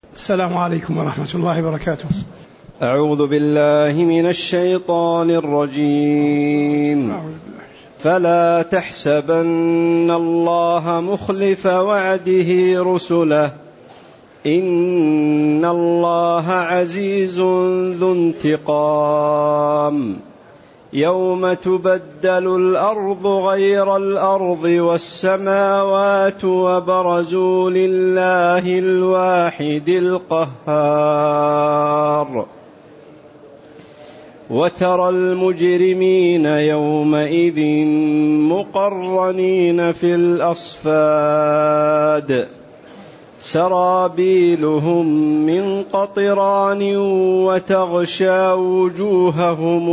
السلام عليكم ورحمة الله وبركاته. أعوذ بالله من الشيطان الرجيم. فلا تحسبن الله مخلف وعده رسله إن الله عزيز ذو انتقام يوم تبدل الأرض غير الأرض والسماوات وبرزوا لله الواحد القهار وترى المجرمين يومئذ مقرنين في الأصفاد سرابيلهم من قطران وتغشى وجوههم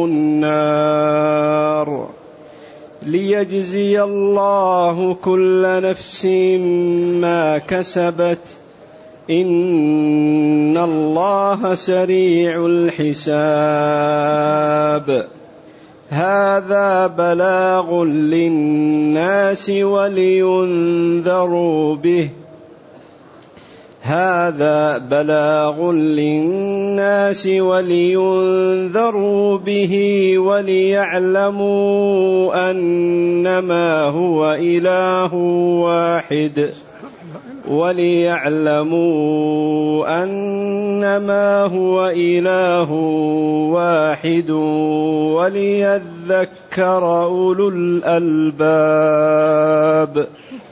النار ليجزي الله كل نفس ما كسبت إن الله سريع الحساب. هذا بلاغ للناس ولينذروا به وليعلموا أنما هو إله واحد وليذكر أولو الألباب.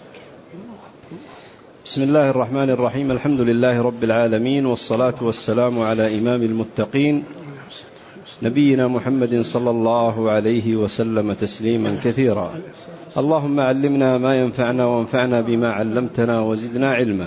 بسم الله الرحمن الرحيم. الحمد لله رب العالمين، والصلاة والسلام على إمام المتقين نبينا محمد صلى الله عليه وسلم تسليما كثيرا. اللهم علمنا ما ينفعنا وانفعنا بما علمتنا وزدنا علما.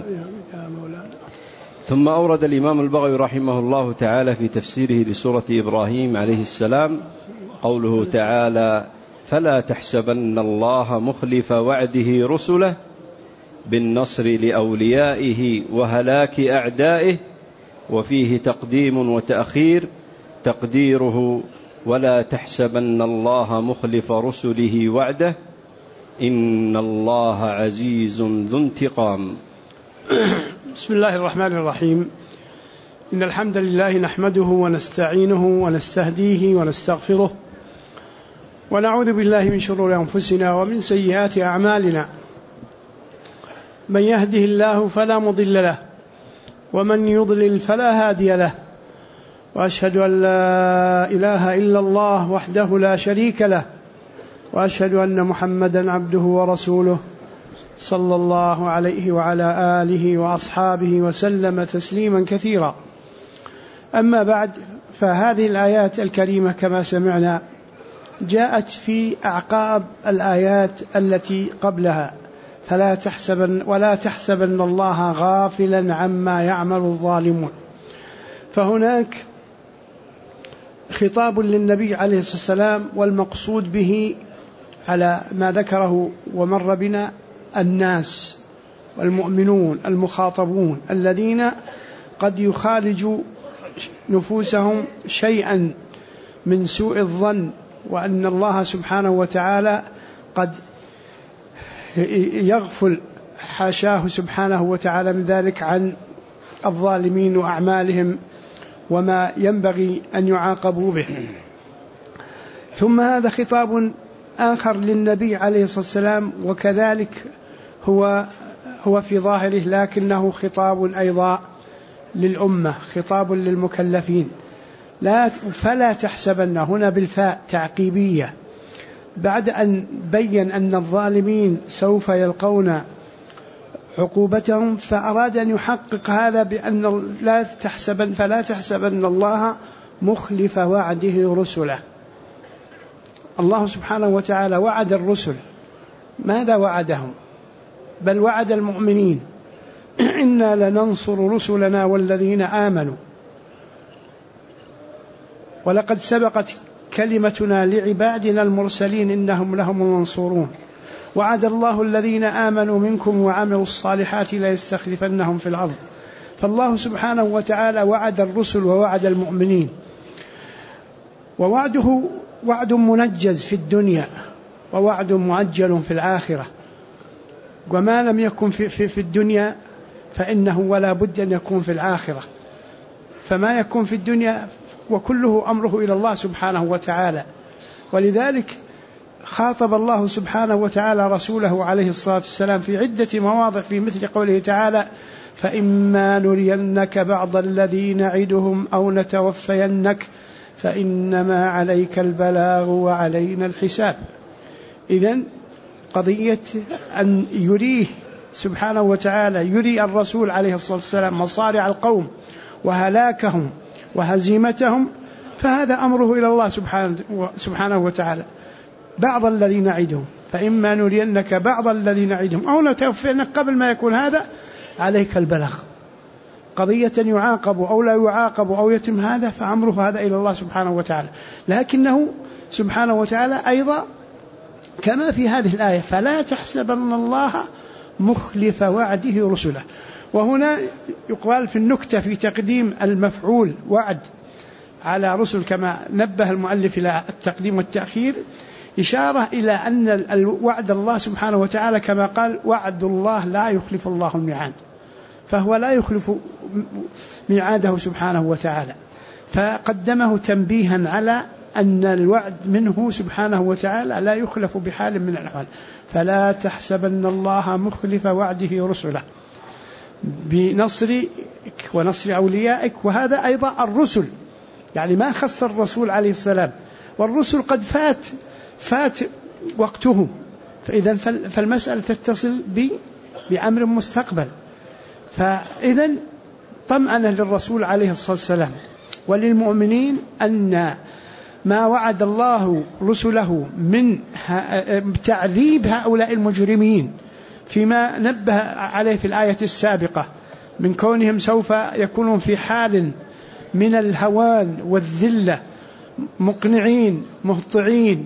ثم أورد الإمام البغوي رحمه الله تعالى في تفسيره لسورة إبراهيم عليه السلام قوله تعالى: فلا تحسبن الله مخلف وعده رسله بالنصر لأوليائه وهلاك أعدائه، وفيه تقديم وتأخير، تقديره: ولا تحسبن الله مخلف رسله وعده إن الله عزيز ذو انتقام. بسم الله الرحمن الرحيم. إن الحمد لله نحمده ونستعينه ونستهديه ونستغفره، ونعوذ بالله من شرور أنفسنا ومن سيئات أعمالنا. من يهده الله فلا مضل له، ومن يضلل فلا هادي له، وأشهد أن لا إله إلا الله وحده لا شريك له، وأشهد أن محمدا عبده ورسوله صلى الله عليه وعلى آله وأصحابه وسلم تسليما كثيرا. أما بعد، فهذه الآيات الكريمة كما سمعنا جاءت في أعقاب الآيات التي قبلها: ولا تحسبن الله غافلا عما يعمل الظالمون. فهناك خطاب للنبي عليه الصلاة والسلام، والمقصود به على ما ذكره ومر بنا الناس والمؤمنون المخاطبون الذين قد يخالج نفوسهم شيئا من سوء الظن، وأن الله سبحانه وتعالى قد يغفل حاشاه سبحانه وتعالى من ذلك عن الظالمين وأعمالهم وما ينبغي أن يعاقبوا به. ثم هذا خطاب آخر للنبي عليه الصلاة والسلام، وكذلك هو في ظاهره، لكنه خطاب أيضا للأمة، خطاب للمكلفين. فلا تحسبن هنا بالفاء تعقيبية، بعد أن بين أن الظالمين سوف يلقون عقوبتهم، فأراد أن يحقق هذا بأن فلا تحسبن الله مخلف وعده رسله. الله سبحانه وتعالى وعد الرسل، ماذا وعدهم؟ بل وعد المؤمنين: إنا لننصر رسلنا والذين آمنوا ولقد سبقت كلمتنا لعبادنا المرسلين إنهم لهم المنصورون. وعد الله الذين آمنوا منكم وعملوا الصالحات ليستخلفنهم في الأرض. فالله سبحانه وتعالى وعد الرسل ووعد المؤمنين، ووعده وعد منجز في الدنيا ووعد مؤجل في الآخرة. وما لم يكن في الدنيا فإنه ولا بد أن يكون في الآخرة، فما يكون في الدنيا وكله أمره إلى الله سبحانه وتعالى. ولذلك خاطب الله سبحانه وتعالى رسوله عليه الصلاة والسلام في عدة مواضع في مثل قوله تعالى: فإما نرينك بعض الذي نعدهم أو نتوفينك فإنما عليك البلاغ وعلينا الحساب. إذن قضية أن يريه سبحانه وتعالى يري الرسول عليه الصلاة والسلام مصارع القوم وهلاكهم وهزيمتهم، فهذا أمره إلى الله سبحانه وتعالى. بعض الذي نعدهم، فإما نرينك بعض الذي نعدهم أو نتوفينك، قبل ما يكون هذا عليك البلاغ. قضية يعاقب أو لا يعاقب أو يتم هذا، فأمره هذا إلى الله سبحانه وتعالى. لكنه سبحانه وتعالى أيضا كما في هذه الآية: فلا تحسبن الله مخلف وعده رسله. وهنا يقال في النكتة في تقديم المفعول وعد على رسل كما نبه المؤلف إلى التقديم والتأخير، إشارة إلى أن الوعد الله سبحانه وتعالى كما قال: وعد الله لا يخلف الله الميعاد، فهو لا يخلف ميعاده سبحانه وتعالى، فقدمه تنبيها على أن الوعد منه سبحانه وتعالى لا يخلف بحال من الأحوال. فلا تحسبن الله مخلف وعده رسله بنصرك ونصر أوليائك. وهذا أيضا الرسل، يعني ما خص الرسول عليه السلام، والرسل قد فات وقته، فإذا فالمسألة تتصل بأمر مستقبل. فإذا طمأن للرسول عليه الصلاة والسلام وللمؤمنين أن ما وعد الله رسله من تعذيب هؤلاء المجرمين فيما نبه عليه في الآية السابقة من كونهم سوف يكونون في حال من الهوان والذلة، مقنعين مهطعين،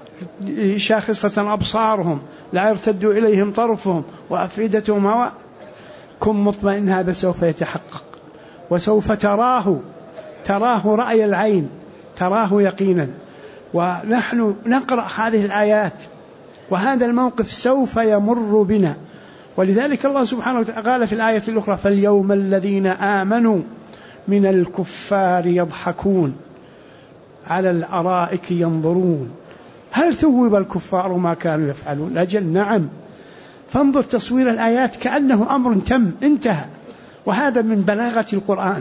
شاخصة أبصارهم، لا يرتد إليهم طرفهم وأفئدتهم هواء. كن مطمئن، هذا سوف يتحقق، وسوف تراه رأي العين، تراه يقينا. ونحن نقرأ هذه الآيات وهذا الموقف سوف يمر بنا. ولذلك الله سبحانه وتعالى قال في الآية الأخرى: فاليوم الذين آمنوا من الكفار يضحكون على الأرائك ينظرون هل ثوب الكفار ما كانوا يفعلون. أجل نعم. فانظر تصوير الآيات كأنه أمر تم انتهى، وهذا من بلاغة القرآن.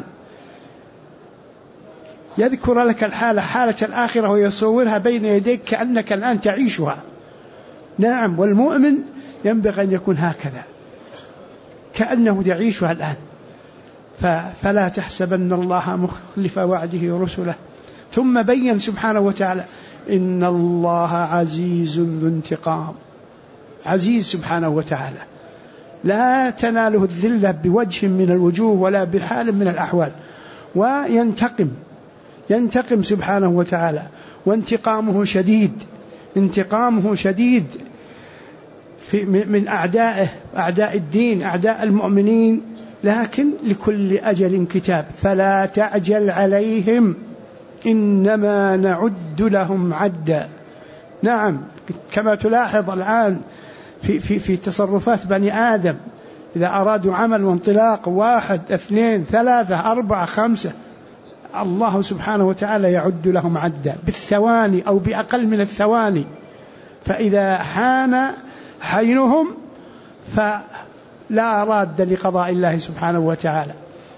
يذكر لك حالة الآخرة ويصورها بين يديك كأنك الآن تعيشها. نعم، والمؤمن ينبغي أن يكون هكذا كأنه يعيشها الآن. فلا تحسبن الله مخلف وعده رسله. ثم بين سبحانه وتعالى: إن الله عزيز ذو انتقام. عزيز سبحانه وتعالى لا تناله الذلة بوجه من الوجوه ولا بحال من الأحوال، ينتقم سبحانه وتعالى، وانتقامه شديد من أعدائه، أعداء الدين، أعداء المؤمنين. لكن لكل أجل كتاب، فلا تعجل عليهم إنما نعد لهم عدا. نعم، كما تلاحظ الآن في تصرفات بني آدم، إذا أرادوا عمل وانطلاق 1 2 3 4 5، الله سبحانه وتعالى يعد لهم عدا بالثواني أو بأقل من الثواني. فإذا حان حينهم فلا راد لقضاء الله سبحانه وتعالى.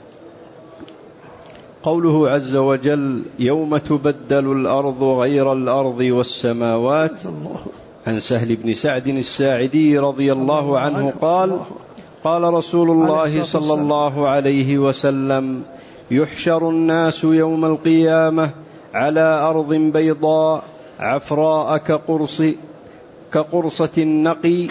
قوله عز وجل: يوم تبدل الأرض غير الأرض والسماوات. عن سهل بن سعد الساعدي رضي الله عنه قال: قال رسول الله صلى الله عليه وسلم: يحشر الناس يوم القيامة على أرض بيضاء عفراء كقرصة النقي،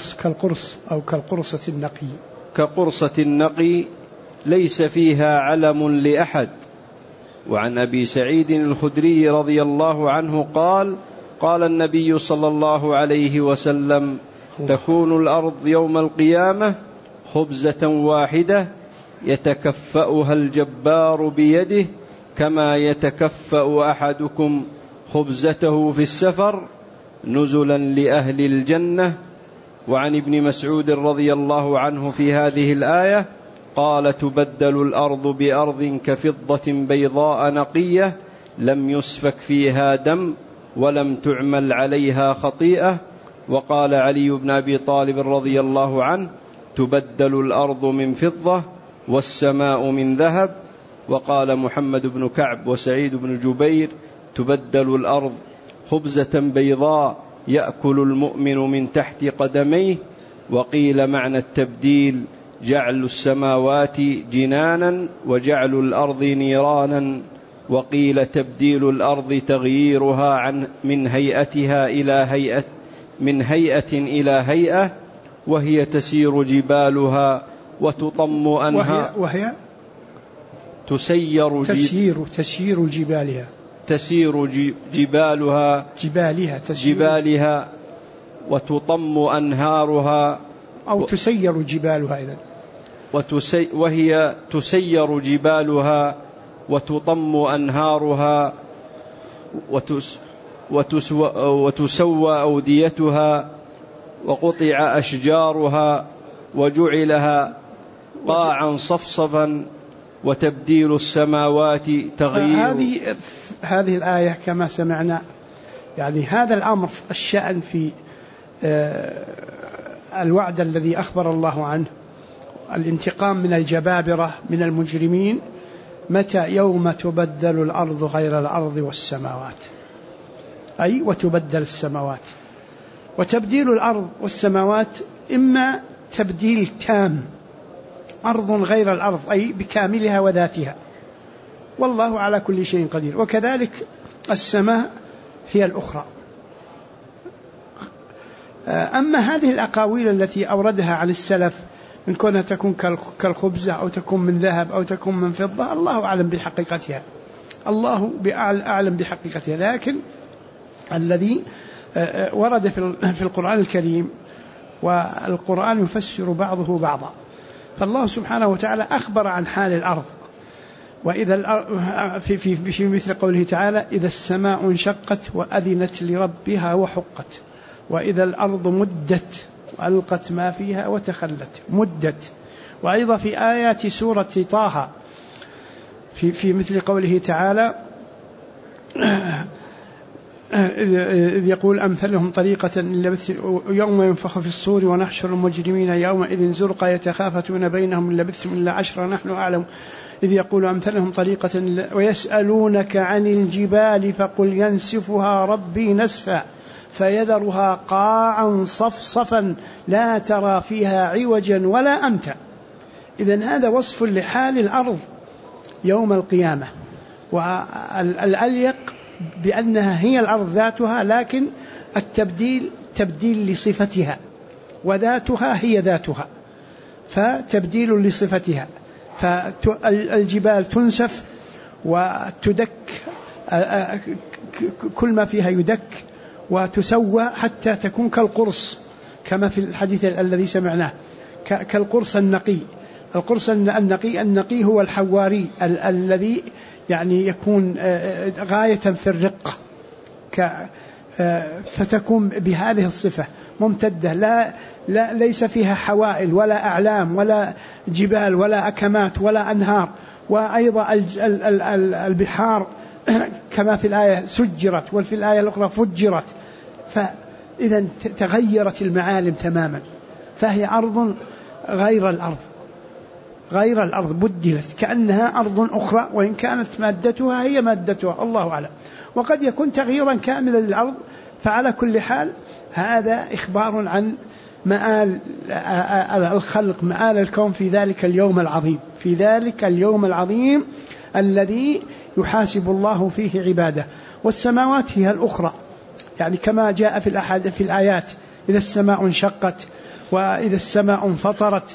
كقرصة النقي ليس فيها علم لأحد. وعن أبي سعيد الخدري رضي الله عنه قال: قال النبي صلى الله عليه وسلم: تكون الأرض يوم القيامة خبزة واحدة يتكفأها الجبار بيده كما يتكفأ أحدكم خبزته في السفر نزلا لأهل الجنة. وعن ابن مسعود رضي الله عنه في هذه الآية: قال تبدل الأرض بأرض كفضة بيضاء نقية لم يسفك فيها دم ولم تعمل عليها خطيئة. وقال علي بن أبي طالب رضي الله عنه تبدل الأرض من فضة والسماء من ذهب. وقال محمد بن كعب وسعيد بن جبير تبدل الأرض خبزة بيضاء يأكل المؤمن من تحت قدميه. وقيل معنى التبديل جعل السماوات جنانا وجعل الأرض نيرانا. وقيل تبديل الأرض تغييرها من هيئتها إلى هيئة وهي تسير جبالها وتطم أنها وهي تسير جبالها جبالها وتطم أنهارها أو تسير جبالها إذن وهي تسير جبالها وتطم أنهارها وتسوى أوديتها وقطع أشجارها وجعلها قاعا صفصفا وتبديل السماوات تغيير. هذه الآية كما سمعنا يعني هذا الأمر الشأن في الوعد الذي أخبر الله عنه الانتقام من الجبابرة من المجرمين متى يوم تبدل الأرض غير الأرض والسماوات أي وتبدل السماوات. وتبديل الأرض والسماوات إما تبديل تام أرض غير الأرض أي بكاملها وذاتها والله على كل شيء قدير. وكذلك السماء هي الأخرى. أما هذه الأقاويل التي أوردها عن السلف من كونها تكون كالخبزة أو تكون من ذهب أو تكون من فضة الله أعلم بحقيقتها لكن الذي ورد في القرآن الكريم والقرآن يفسر بعضه بعضا. فالله سبحانه وتعالى أخبر عن حال الأرض وإذا في مثل قوله تعالى إذا السماء انشقت وأذنت لربها وحقت وإذا الأرض مدت وألقت ما فيها وتخلت مدت. وأيضا في آيات سورة طه في مثل قوله تعالى إذ يقول أمثلهم طريقة يوم ينفخ في الصور ونحشر المجرمين يومئذ زرقا يتخافتون بينهم إن لبثتم إلا عشرا نحن أعلم. إذ يقول أمثلهم طريقة ويسألونك عن الجبال فقل ينسفها ربي نسفا فيذرها قاعا صفصفا لا ترى فيها عوجا ولا أمتا. إذن هذا وصف لحال الأرض يوم القيامة والأليق بأنها هي الأرض ذاتها لكن التبديل تبديل لصفتها وذاتها هي ذاتها فتبديل لصفتها. فالجبال تنسف وتدك كل ما فيها يدك وتسوى حتى تكون كالقرص كما في الحديث الذي سمعناه كالقرص النقي. القرص النقي هو الحواري الذي يعني يكون غاية في الرقة فتكون بهذه الصفة ممتدة لا ليس فيها حوائل ولا أعلام ولا جبال ولا أكمات ولا أنهار. وأيضا البحار كما في الآية سجرت وفي الآية الأخرى فجرت. فإذا تغيرت المعالم تماما فهي أرض غير الأرض بدلت كأنها أرض أخرى وإن كانت مادتها هي مادتها الله أعلم. وقد يكون تغييرا كاملا للأرض. فعلى كل حال هذا إخبار عن مآل الخلق مآل الكون في ذلك اليوم العظيم الذي يحاسب الله فيه عباده. والسماوات هي الأخرى يعني كما جاء في الآيات إذا السماء انشقت وإذا السماء انفطرت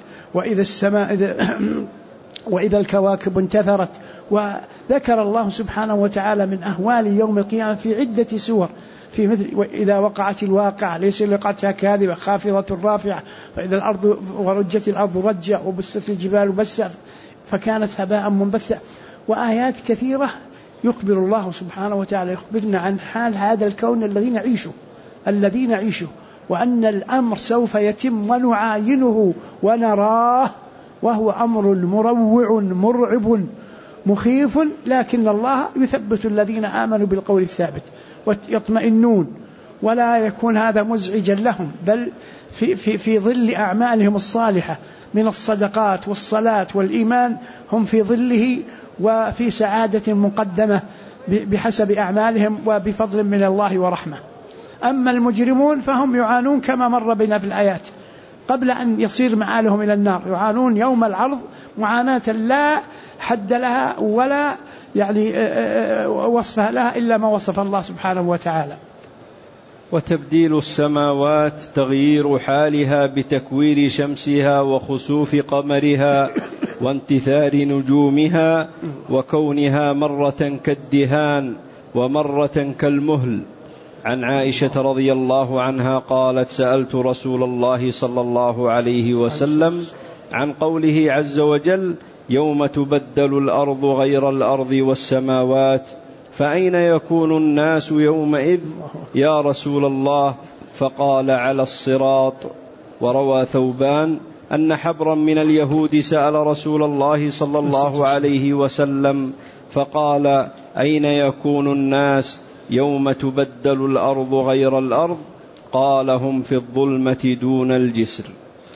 وإذا الكواكب انتثرت. وذكر الله سبحانه وتعالى من أهوال يوم القيامة في عدة سور في مثل وإذا وقعت الواقعة ليس لوقعتها كاذبة خافضة رافعة فإذا الأرض ورجت الأرض رجة وبست الجبال بسا فكانت هباء منبثا. وآيات كثيرة يخبر الله سبحانه وتعالى يخبرنا عن حال هذا الكون الذي نعيشه وأن الأمر سوف يتم ونعاينه ونراه وهو أمر مروع مرعب مخيف، لكن الله يثبت الذين آمنوا بالقول الثابت ويطمئنون، ولا يكون هذا مزعجا لهم، بل في ظل أعمالهم الصالحة من الصدقات والصلاة والإيمان هم في ظله وفي سعادة مقدمة بحسب أعمالهم وبفضل من الله ورحمة. أما المجرمون فهم يعانون كما مر بنا في الآيات قبل أن يصير معالهم إلى النار، يعانون يوم العرض معاناة لا حد لها ولا وصفها لها إلا ما وصف الله سبحانه وتعالى. وتبديل السماوات تغيير حالها بتكوير شمسها وخسوف قمرها وانتثار نجومها، وكونها مرة كالدهان ومرة كالمهل. عن عائشة رضي الله عنها قالت: سألت رسول الله صلى الله عليه وسلم عن قوله عز وجل: يوم تبدل الأرض غير الأرض والسماوات، فأين يكون الناس يومئذ يا رسول الله؟ فقال: على الصراط. وروى ثوبان أن حبرا من اليهود سأل رسول الله صلى الله عليه وسلم فقال: أين يكون الناس يوم تبدل الأرض غير الأرض؟ قال: هم في الظلمة دون الجسر.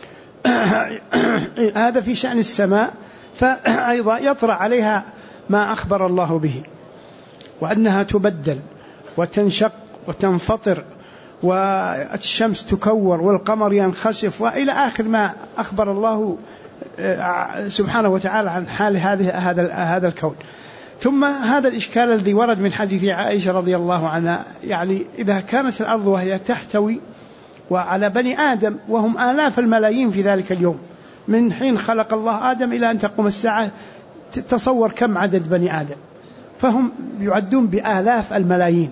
هذا في شأن السماء، فأيضا يطرأ عليها ما أخبر الله به، وأنها تبدل وتنشق وتنفطر والشمس تكور والقمر ينخسف وإلى آخر ما أخبر الله سبحانه وتعالى عن حال هذا الكون. ثم هذا الإشكال الذي ورد من حديث عائشة رضي الله عنها، إذا كانت الأرض وهي تحتوي وعلى بني آدم وهم آلاف الملايين في ذلك اليوم، من حين خلق الله آدم إلى أن تقوم الساعة، تصور كم عدد بني آدم، فهم يعدون بآلاف الملايين.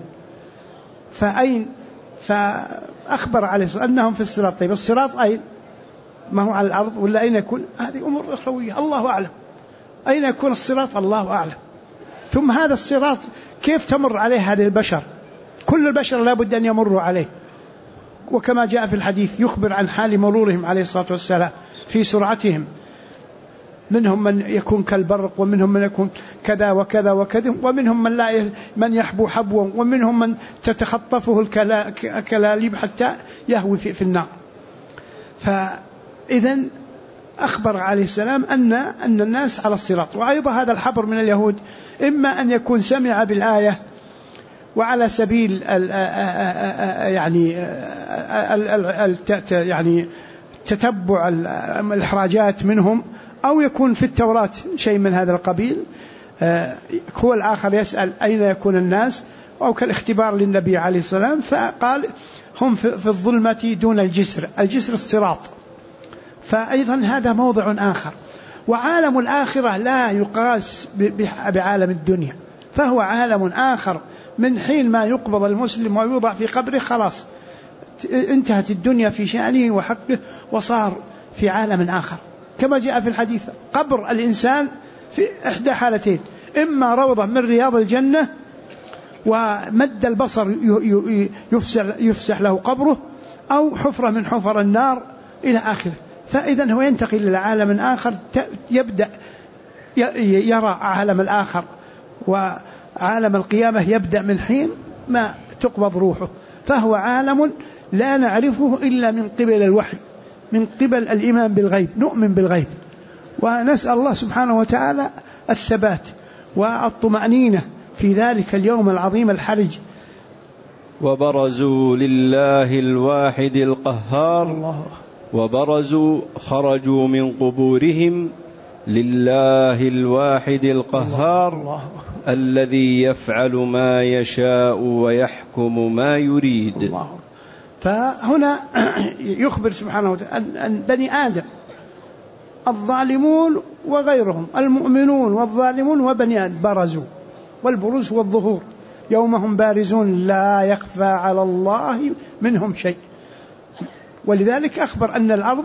فأخبر عليه الصلاة أنهم في الصراط. طيب الصراط أين؟ ما هو على الأرض ولا أين يكون؟ هذه أمور أخروية الله أعلم. أين يكون الصراط؟ الله أعلم. ثم هذا الصراط كيف تمر عليه هذه البشر؟ كل البشر لا بد أن يمروا عليه، وكما جاء في الحديث يخبر عن حال مرورهم عليه الصلاة والسلام في سرعتهم، منهم من يكون كالبرق، ومنهم من يكون كذا وكذا وكذا، ومنهم من يحبو حبوا، ومنهم من تتخطفه الكلاليب حتى يهوي في النار. فإذا أخبر عليه السلام أن الناس على الصراط. وأيضا هذا الحبر من اليهود إما أن يكون سمع بالآية وعلى سبيل تتبع الإحراجات منهم، أو يكون في التوراة شيء من هذا القبيل. هو الآخر يسأل أين يكون الناس، أو كالاختبار للنبي عليه السلام، فقال هم في الظلمة دون الجسر الصراط. فأيضا هذا موضع آخر. وعالم الآخرة لا يقاس بعالم الدنيا، فهو عالم آخر. من حين ما يقبض المسلم ويوضع في قبره خلاص انتهت الدنيا في شأنه وحقه، وصار في عالم آخر. كما جاء في الحديث قبر الإنسان في إحدى حالتين: إما روضة من رياض الجنة ومد البصر يفسح له قبره، أو حفرة من حفر النار إلى آخره. فإذا هو ينتقل إلى عالم آخر، يبدأ يرى عالم الآخر، وعالم القيامة يبدأ من حين ما تقبض روحه. فهو عالم لا نعرفه إلا من قبل الوحي، من قبل الإيمان بالغيب، نؤمن بالغيب، ونسأل الله سبحانه وتعالى الثبات والطمأنينة في ذلك اليوم العظيم الحرج. وبرزوا لله الواحد القهار، وبرزوا خرجوا من قبورهم لله الواحد القهار الذي يفعل ما يشاء ويحكم ما يريد. الله. فهنا يخبر سبحانه وتعالى أن بني آدم الظالمون وغيرهم، المؤمنون والظالمون وبني آدم، برزوا، والبروز هو الظهور، يوم هم بارزون لا يخفى على الله منهم شيء. ولذلك أخبر أن الأرض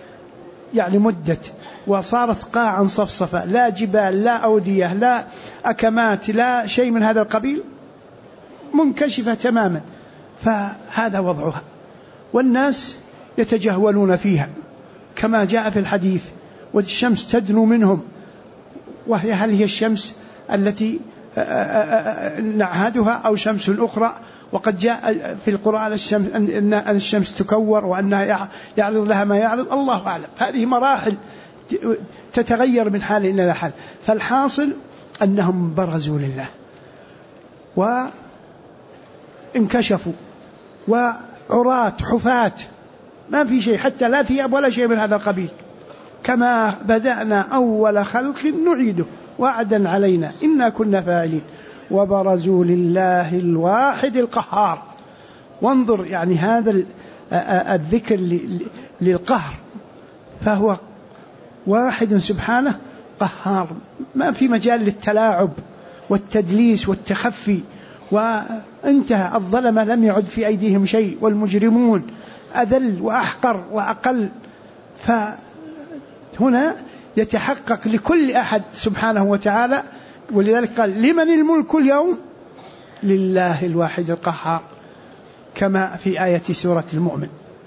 مدت وصارت قاعا صفصفا، لا جبال، لا أودية، لا أكمات، لا شيء من هذا القبيل، منكشفة تماما. فهذا وضعها، والناس يتجهولون فيها كما جاء في الحديث: والشمس تدنو منهم، وهي هل هي الشمس التي نعهدها أو شمس أخرى؟ وقد جاء في القرآن أن الشمس تكور وأنها يعرض لها ما يعرض، الله أعلم. هذه مراحل تتغير من حال إلى حال. فالحاصل أنهم برزوا لله وانكشفوا وعراة حفاة، ما في شيء، حتى لا ثياب ولا شيء من هذا القبيل. كما بدأنا أول خلق نعيده وعدا علينا إنا كنا فاعلين. وبرزوا لله الواحد القهار. وانظر يعني هذا الذكر للقهر، فهو واحد سبحانه قهار، ما في مجال للتلاعب والتدليس والتخفي. وانتهى، الظلمة لم يعد في أيديهم شيء، والمجرمون أذل وأحقر وأقل. فهنا يتحقق لكل أحد سبحانه وتعالى، ولذلك قال لمن الملك اليوم؟ لله الواحد القهار، كما في آية سورة المؤمن.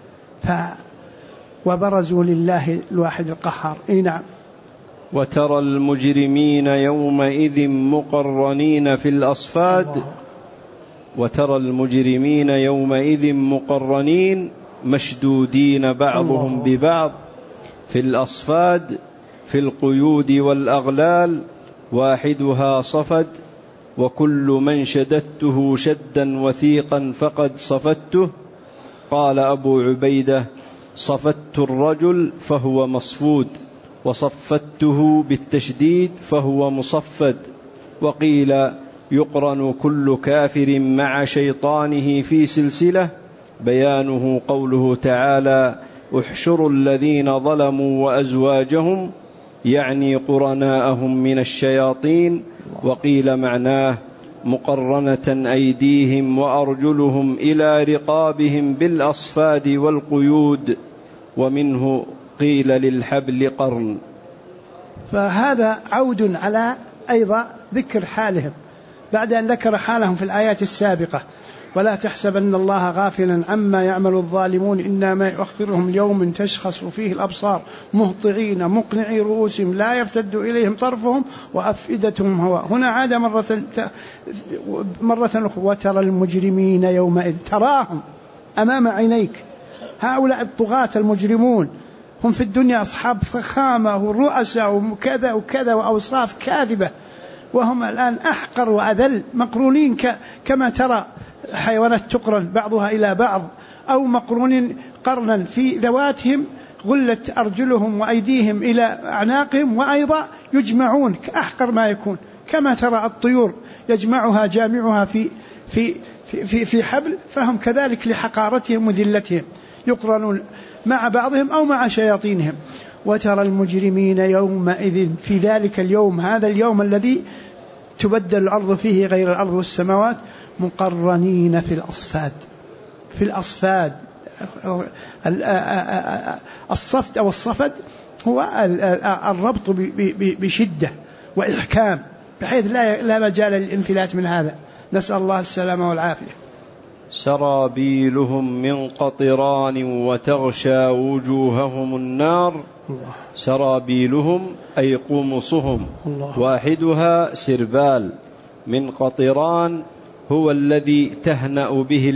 وبرزوا لله الواحد القهار. نعم. وترى المجرمين يومئذ مقرنين في الأصفاد. وترى المجرمين يومئذ مقرنين مشدودين بعضهم ببعض في الأصفاد في القيود والأغلال واحدها صفد، وكل من شددته شدا وثيقا فقد صفدته. قال أبو عبيدة: صفدت الرجل فهو مصفود، وصفدته بالتشديد فهو مصفد. وقيل: يقرن كل كافر مع شيطانه في سلسلة. بيانه قوله تعالى: احشروا الذين ظلموا وأزواجهم، يعني قرناءهم من الشياطين. وقيل معناه مقرنة أيديهم وأرجلهم إلى رقابهم بالأصفاد والقيود. ومنه قيل للحبل قرن. فهذا عود على أيضا ذكر حالهم بعد أن ذكر حالهم في الآيات السابقة. ولا تحسبن الله غافلا عما يعمل الظالمون إنما يؤخرهم ليوم تشخص فيه الأبصار مهطعين مقنعي رؤوسهم لا يرتد إليهم طرفهم وأفئدتهم هواء. هنا عاد مرة أخرى: وترى المجرمين يومئذ. تراهم أمام عينيك، هؤلاء الطغاة المجرمون هم في الدنيا أصحاب فخامة ورؤساء وكذا وكذا وأوصاف كاذبة، وهم الآن أحقر وأذل، مقرونين كما ترى حيوانات تقرن بعضها إلى بعض، أو مقرونين قرنا في ذواتهم، غلت أرجلهم وأيديهم إلى أعناقهم، وأيضا يجمعون كأحقر ما يكون، كما ترى الطيور يجمعها جامعها في حبل، فهم كذلك لحقارتهم وذلتهم يقرنون مع بعضهم أو مع شياطينهم. وترى المجرمين يومئذ، في ذلك اليوم، هذا اليوم الذي تبدل الأرض فيه غير الأرض والسماوات، مقرنين في الأصفاد. في الأصفاد، الصفد أو الصفد هو الربط بشدة وإحكام بحيث لا مجال للانفلات من هذا. نسأل الله السلامة والعافية. سرابيلهم من قطران وتغشى وجوههم النار. سرابيلهم أي قمصهم، واحدها سربال. من قطران هو الذي تهنأ به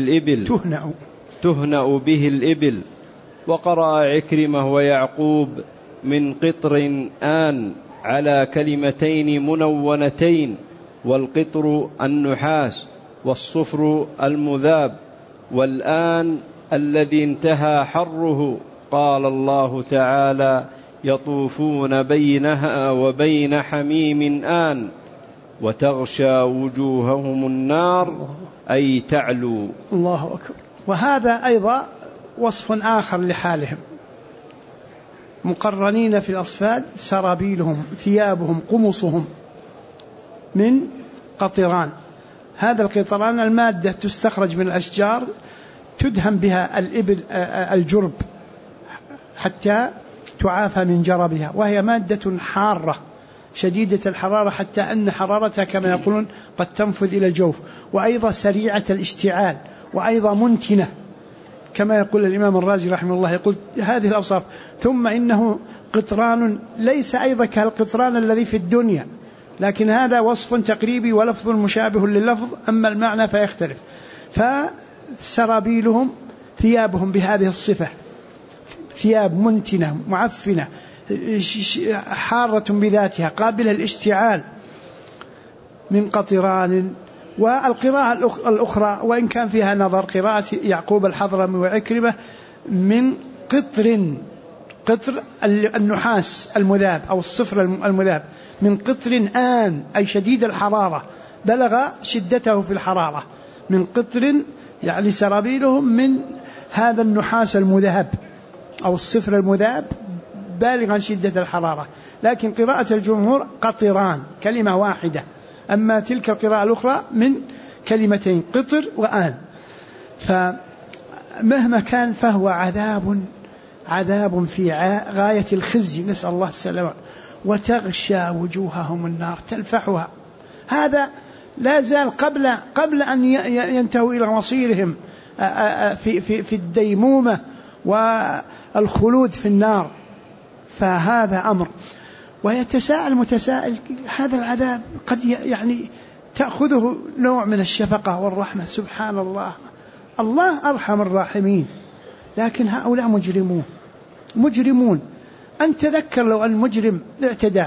الإبل. وقرأ عكرمة ويعقوب: من قطر آن، على كلمتين منونتين، والقطر النحاس، والصفر المذاب، والآن الذي انتهى حره. قال الله تعالى: يطوفون بينها وبين حميم آن. وتغشى وجوههم النار أي تعلو. الله أكبر. وهذا أيضا وصف آخر لحالهم: مقرنين في الأصفاد، سرابيلهم ثيابهم قمصهم من قطران. هذا القطران المادة تستخرج من الأشجار تدهم بها الإبل الجرب حتى تعافى من جربها، وهي مادة حارة شديدة الحرارة حتى أن حرارتها كما يقولون قد تنفذ إلى الجوف، وأيضا سريعة الاشتعال، وأيضا منتنة كما يقول الإمام الرازي رحمه الله، يقول هذه الأوصاف ثم إنه قطران ليس أيضا كالقطران الذي في الدنيا، لكن هذا وصف تقريبي ولفظ مشابه لللفظ، أما المعنى فيختلف. فسرابيلهم ثيابهم بهذه الصفة، ثياب منتنة معفنة حارة بذاتها قابلة للاشتعال من قطران. والقراءة الأخرى وإن كان فيها نظر، قراءة يعقوب الحضرمي وعكرمة من قطر النحاس المذاب أو الصفر المذاب، من قطر آن أي شديد الحرارة بلغ شدته في الحرارة، من قطر يعني سرابيلهم من هذا النحاس المذاب أو الصفر المذاب بالغا شدة الحرارة. لكن قراءة الجمهور قطران كلمة واحدة، أما تلك القراءة الأخرى من كلمتين قطر وآن. فمهما كان فهو عذاب في غاية الخزي، نسأل الله السلامة. وتغشى وجوههم النار تلفحها، هذا لا زال قبل أن ينتهوا إلى مصيرهم في الديمومة والخلود في النار. فهذا أمر. ويتساءل متسائل، هذا العذاب قد يعني تأخذه نوع من الشفقة والرحمة، سبحان الله، الله أرحم الراحمين، لكن هؤلاء مجرمون. أنت تذكر لو أن مجرم اعتدى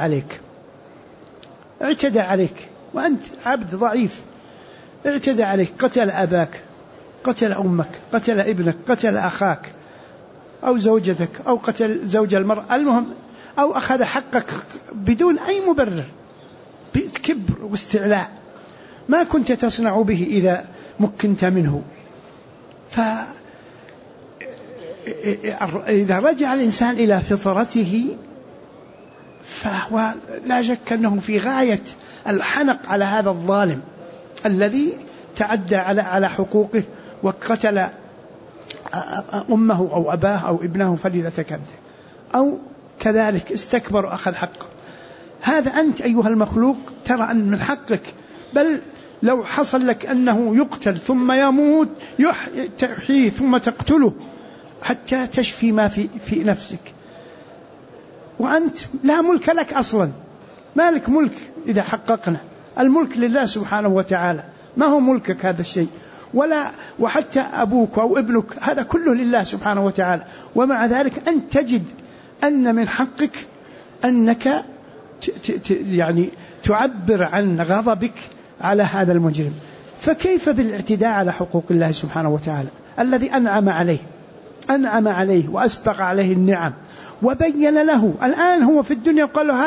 عليك وأنت عبد ضعيف، اعتدى عليك، قتل أباك، قتل أمك، قتل ابنك، قتل أخاك أو زوجتك، أو قتل زوج المرأة، المهم أو أخذ حقك بدون أي مبرر بكبر واستعلاء، ما كنت تصنع به إذا مكنت منه. فإذا رجع الإنسان إلى فطرته فهو لا شك أنه في غاية الحنق على هذا الظالم الذي تعدى على حقوقه وقتل أمه أو أباه أو ابنه فلذة كبده، أو كذلك استكبر وأخذ حقه. هذا أنت أيها المخلوق ترى أن من حقك، بل لو حصل لك أنه يقتل ثم يموت تحييه ثم تقتله حتى تشفي ما في نفسك، وأنت لا ملك لك أصلا، ما لك ملك. إذا حققنا الملك لله سبحانه وتعالى، ما هو ملكك هذا الشيء، وحتى أبوك أو ابنك هذا كله لله سبحانه وتعالى. ومع ذلك أنت تجد أن من حقك أنك يعني تعبر عن غضبك على هذا المجرم. فكيف بالاعتداء على حقوق الله سبحانه وتعالى الذي أنعم عليه وأسبق عليه النعم وبين له. الآن هو في الدنيا قال له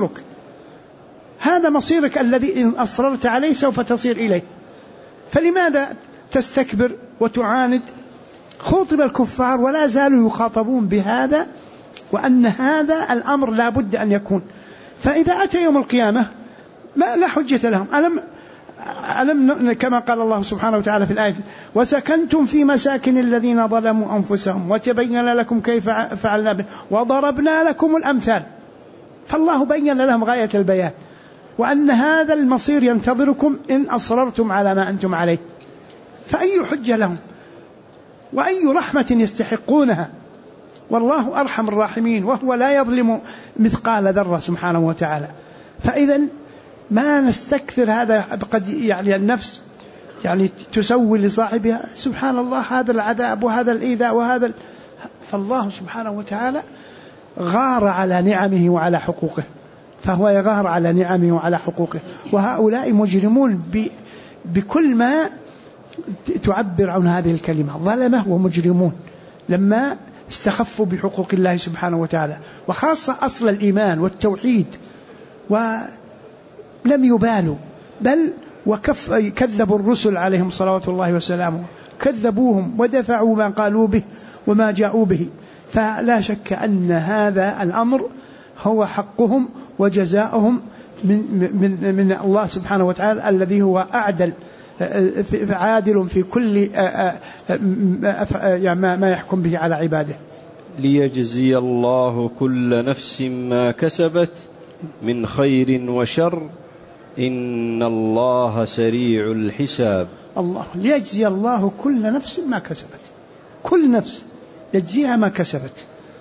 هذا مصيرك الذي إن أصررت عليه سوف تصير إليه، فلماذا تستكبر وتعاند؟ خاطب الكفار ولا زالوا يخاطبون بهذا، وأن هذا الأمر لا بد أن يكون. فإذا أتى يوم القيامة لا حجة لهم. ألم كما قال الله سبحانه وتعالى في الآية: وسكنتم في مساكن الذين ظلموا أنفسهم وتبين لكم كيف فعلنا بهم وضربنا لكم الأمثال. فالله بين لهم غاية البيان، وأن هذا المصير ينتظركم إن أصررتم على ما أنتم عليه. فأي حجة لهم وأي رحمة يستحقونها؟ والله أرحم الراحمين، وهو لا يظلم مثقال ذرة سبحانه وتعالى. فإذا ما نستكثر هذا، قد يعني النفس يعني تسوي لصاحبها سبحان الله هذا العذاب وهذا الإيذاء وهذا فالله سبحانه وتعالى غار على نعمه وعلى حقوقه، فهو يغار على نعمه وعلى حقوقه. وهؤلاء مجرمون بكل ما تعبر عن هذه الكلمة، ظلمة ومجرمون لما استخفوا بحقوق الله سبحانه وتعالى، وخاصة أصل الإيمان والتوحيد، ولم يبالوا، بل كذبوا الرسل عليهم صلوات الله وسلامه، كذبوهم ودفعوا ما قالوا به وما جاءوا به. فلا شك أن هذا الأمر هو حقهم وجزاؤهم من الله سبحانه وتعالى الذي هو عادل في كل ما يحكم به على عباده. ليجزي الله كل نفس ما كسبت من خير وشر إن الله سريع الحساب. الله ليجزي الله كل نفس ما كسبت، كل نفس يجزيها ما كسبت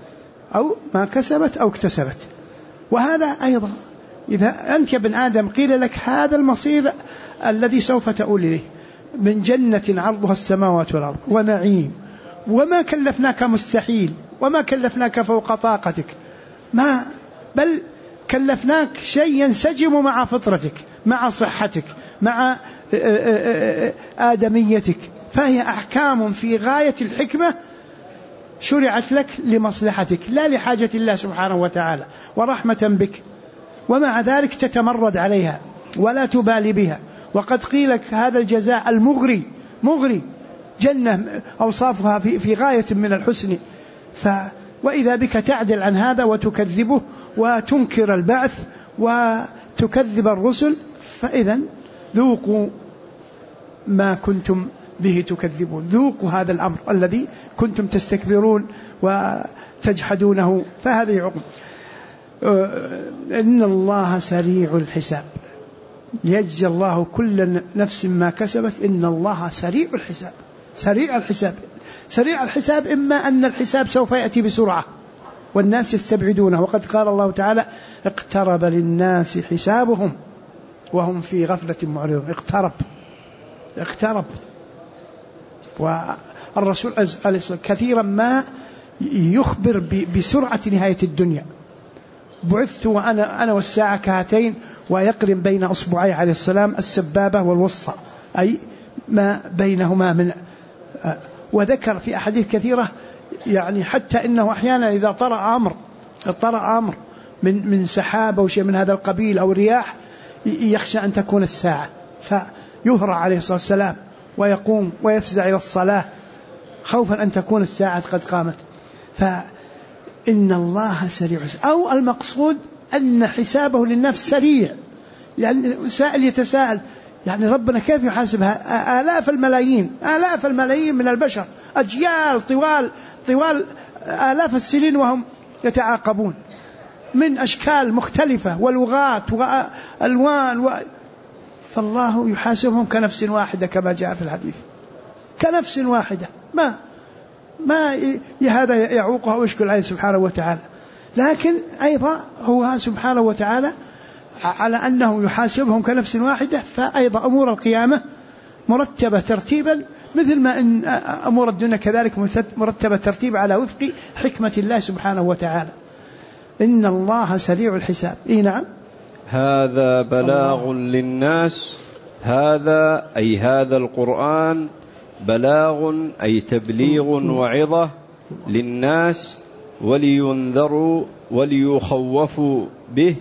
أو اكتسبت. وهذا أيضا إذا أنت يا ابن آدم قيل لك هذا المصير الذي سوف تؤول إليه من جنة عرضها السماوات والأرض ونعيم، وما كلفناك مستحيل، وما كلفناك فوق طاقتك، بل كلفناك شيء ينسجم مع فطرتك، مع صحتك، مع آدميتك، فهي أحكام في غاية الحكمة شرعت لك لمصلحتك لا لحاجة الله سبحانه وتعالى ورحمة بك، ومع ذلك تتمرد عليها ولا تبالي بها. وقد قيل لك هذا الجزاء مغري جنة أوصافها في غاية من الحسن، وإذا بك تعدل عن هذا وتكذبه وتنكر البعث وتكذب الرسل، فإذا ذوقوا ما كنتم به تكذبون، ذوقوا هذا الأمر الذي كنتم تستكبرون وتجحدونه. فهذه عقب. إن الله سريع الحساب، يجزي الله كل نفس ما كسبت. إن الله سريع الحساب. سريع الحساب إما أن الحساب سوف يأتي بسرعة والناس يستبعدونه، وقد قال الله تعالى اقترب للناس حسابهم وهم في غفلة معرضون. اقترب. والرسول عليه الصلاة كثيرا ما يخبر بسرعة نهاية الدنيا. بعثت وأنا والساعة كهاتين، ويقرن بين أصبعي عليه السلام السبابة والوسطى، أي ما بينهما من. وذكر في أحاديث كثيرة يعني حتى إنه أحيانا إذا طرأ أمر من سحاب أو شيء من هذا القبيل أو رياح يخشى أن تكون الساعة، فيهرع عليه الصلاة والسلام ويقوم ويفزع إلى الصلاة خوفا أن تكون الساعة قد قامت. فإن الله سريع. أو المقصود أن حسابه للنفس سريع، لأن سائل يتساءل يعني ربنا كيف يحاسبها آلاف الملايين من البشر، أجيال طوال آلاف السنين وهم يتعاقبون من أشكال مختلفة ولغات وألوان فالله يحاسبهم كنفس واحدة كما جاء في الحديث، كنفس واحدة، ما هذا يعوقها ويشكل عليه سبحانه وتعالى. لكن أيضا هو سبحانه وتعالى على أنه يحاسبهم كنفس واحدة، فأيضا أمور القيامة مرتبة ترتيبا مثل ما أن أمور الدنيا كذلك مرتبة ترتيب على وفق حكمة الله سبحانه وتعالى. إن الله سريع الحساب. نعم. هذا بلاغ للناس، هذا أي هذا القرآن بلاغ أي تبليغ وعظة للناس، ولينذروا وليخوفوا به،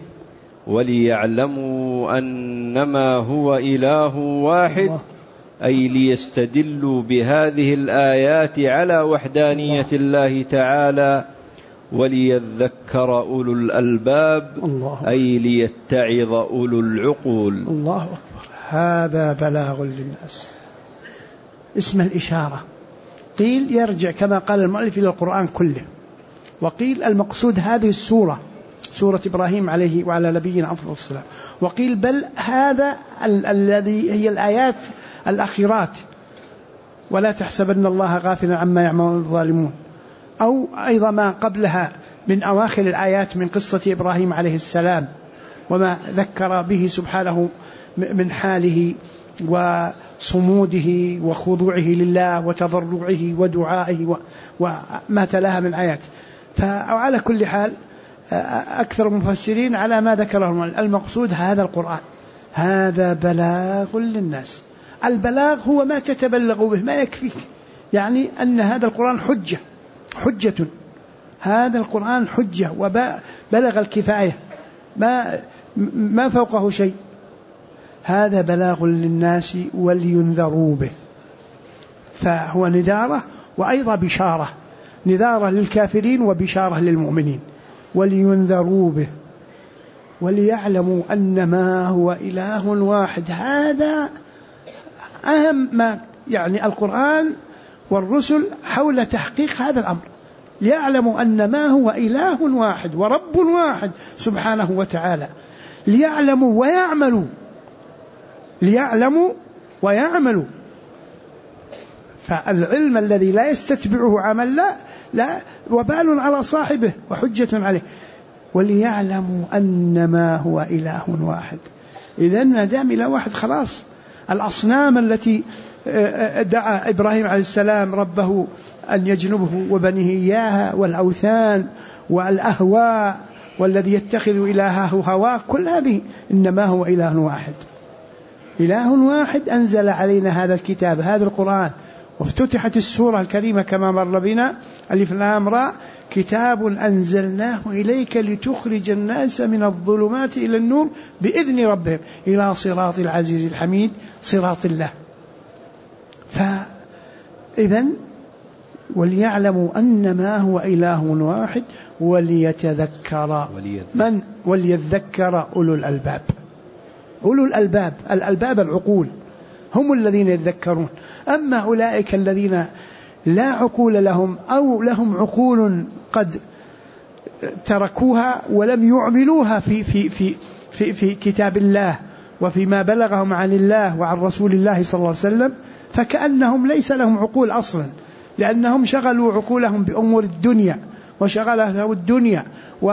وليعلموا أنما هو إله واحد، أي ليستدلوا بهذه الآيات على وحدانية الله تعالى، وليذكر أولو الألباب، أي ليتعظ أولو العقول. الله أكبر. هذا بلاغ للناس، اسم الإشارة. قيل يرجع كما قال المؤلف إلى القرآن كله، وقيل المقصود هذه السورة، سورة إبراهيم عليه وعلى نبينا أفضل الصلاة، وقيل بل هذا الذي هي الآيات الأخيرات، ولا تحسبن الله غافلا عما يعمل الظالمون، أو أيضا ما قبلها من أواخر الآيات من قصة إبراهيم عليه السلام وما ذكر به سبحانه من حاله وصموده وخضوعه لله وتضرعه ودعائه وما تلاها من آيات. فعلى كل حال أكثر المفسرين على ما ذكره المقصود هذا القرآن، هذا بلاغ للناس. البلاغ هو ما تتبلغ به، ما يكفيك، يعني أن هذا القرآن حجة، هذا القرآن حجة وبلغ الكفاية، ما فوقه شيء. هذا بلاغ للناس ولينذروا به، فهو نذارة وأيضا بشارة، نذارة للكافرين وبشارة للمؤمنين. ولينذروا به وليعلموا أنما هو إله واحد. هذا أهم ما يعني القرآن والرسل حول تحقيق هذا الأمر، ليعلموا أنما هو إله واحد ورب واحد سبحانه وتعالى، ليعلموا ويعملوا. فالعلم الذي لا يستتبعه عمل لا وبال على صاحبه وحجة عليه. وليعلموا أنما هو إله واحد. إذن ما دام إله واحد خلاص. الأصنام التي دعا إبراهيم عليه السلام ربه أن يجنبه وبنيه إياها، والأوثان والأهواء والذي يتخذ إلهه هواه، كل هذه إنما هو إله واحد. إله واحد أنزل علينا هذا الكتاب، هذا القرآن. وافتتحت السورة الكريمة كما مر بنا: ألف لام را، كتاب أنزلناه إليك لتخرج الناس من الظلمات إلى النور بإذن ربهم إلى صراط العزيز الحميد، صراط الله. فإذن وليعلموا أنما هو إله واحد وليتذكر وليذكر أولو الألباب. أولو الألباب، الألباب العقول، هم الذين يذكرون. أما أولئك الذين لا عقول لهم أو لهم عقول قد تركوها ولم يعملوها في كتاب الله وفيما بلغهم عن الله وعن رسول الله صلى الله عليه وسلم، فكأنهم ليس لهم عقول أصلا، لأنهم شغلوا عقولهم بأمور الدنيا وشغلهم الدنيا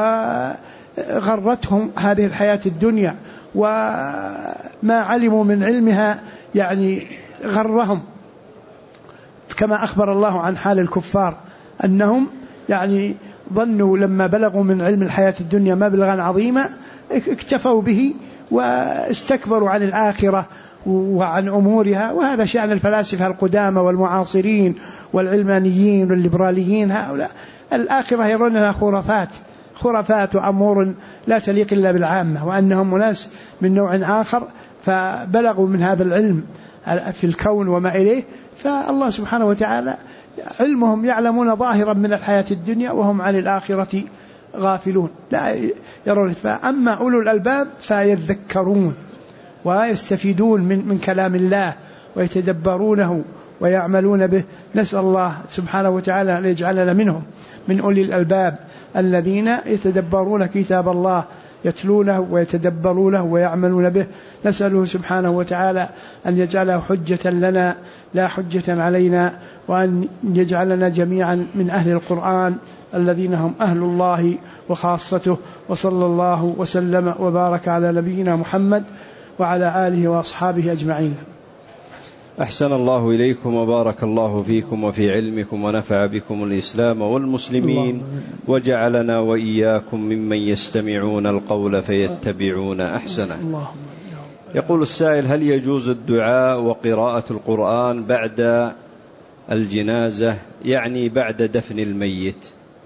وغرتهم هذه الحياة الدنيا، وما علموا من علمها يعني غرهم، كما أخبر الله عن حال الكفار أنهم يعني ظنوا لما بلغوا من علم الحياة الدنيا مبلغا عظيما اكتفوا به واستكبروا عن الآخرة وعن أمورها. وهذا شأن الفلاسفة القدامى والمعاصرين والعلمانيين والليبراليين، هؤلاء الآخرة يرونها خرافات وأمور لا تليق إلا بالعامة، وأنهم ناس من نوع آخر فبلغوا من هذا العلم في الكون وما إليه. فالله سبحانه وتعالى علمهم يعلمون ظاهرا من الحياة الدنيا وهم عن الآخرة غافلون لا يرون. فأما أولو الألباب فيذكرون ويستفيدون من كلام الله ويتدبرونه ويعملون به. نسأل الله سبحانه وتعالى أن يجعلنا منهم، من أولي الألباب الذين يتدبرون كتاب الله، يتلونه ويتدبرونه ويعملون به. نسأله سبحانه وتعالى أن يجعله حجة لنا لا حجة علينا، وأن يجعلنا جميعا من أهل القرآن الذين هم أهل الله وخاصته. وصلى الله وسلم وبارك على نبينا محمد وعلى آله وأصحابه أجمعين. أحسن الله إليكم وبارك الله فيكم وفي علمكم ونفع بكم الإسلام والمسلمين، وجعلنا وإياكم ممن يستمعون القول فيتبعون أحسنه. يقول السائل: هل يجوز الدعاء وقراءة القرآن بعد الجنازة، يعني بعد دفن الميت؟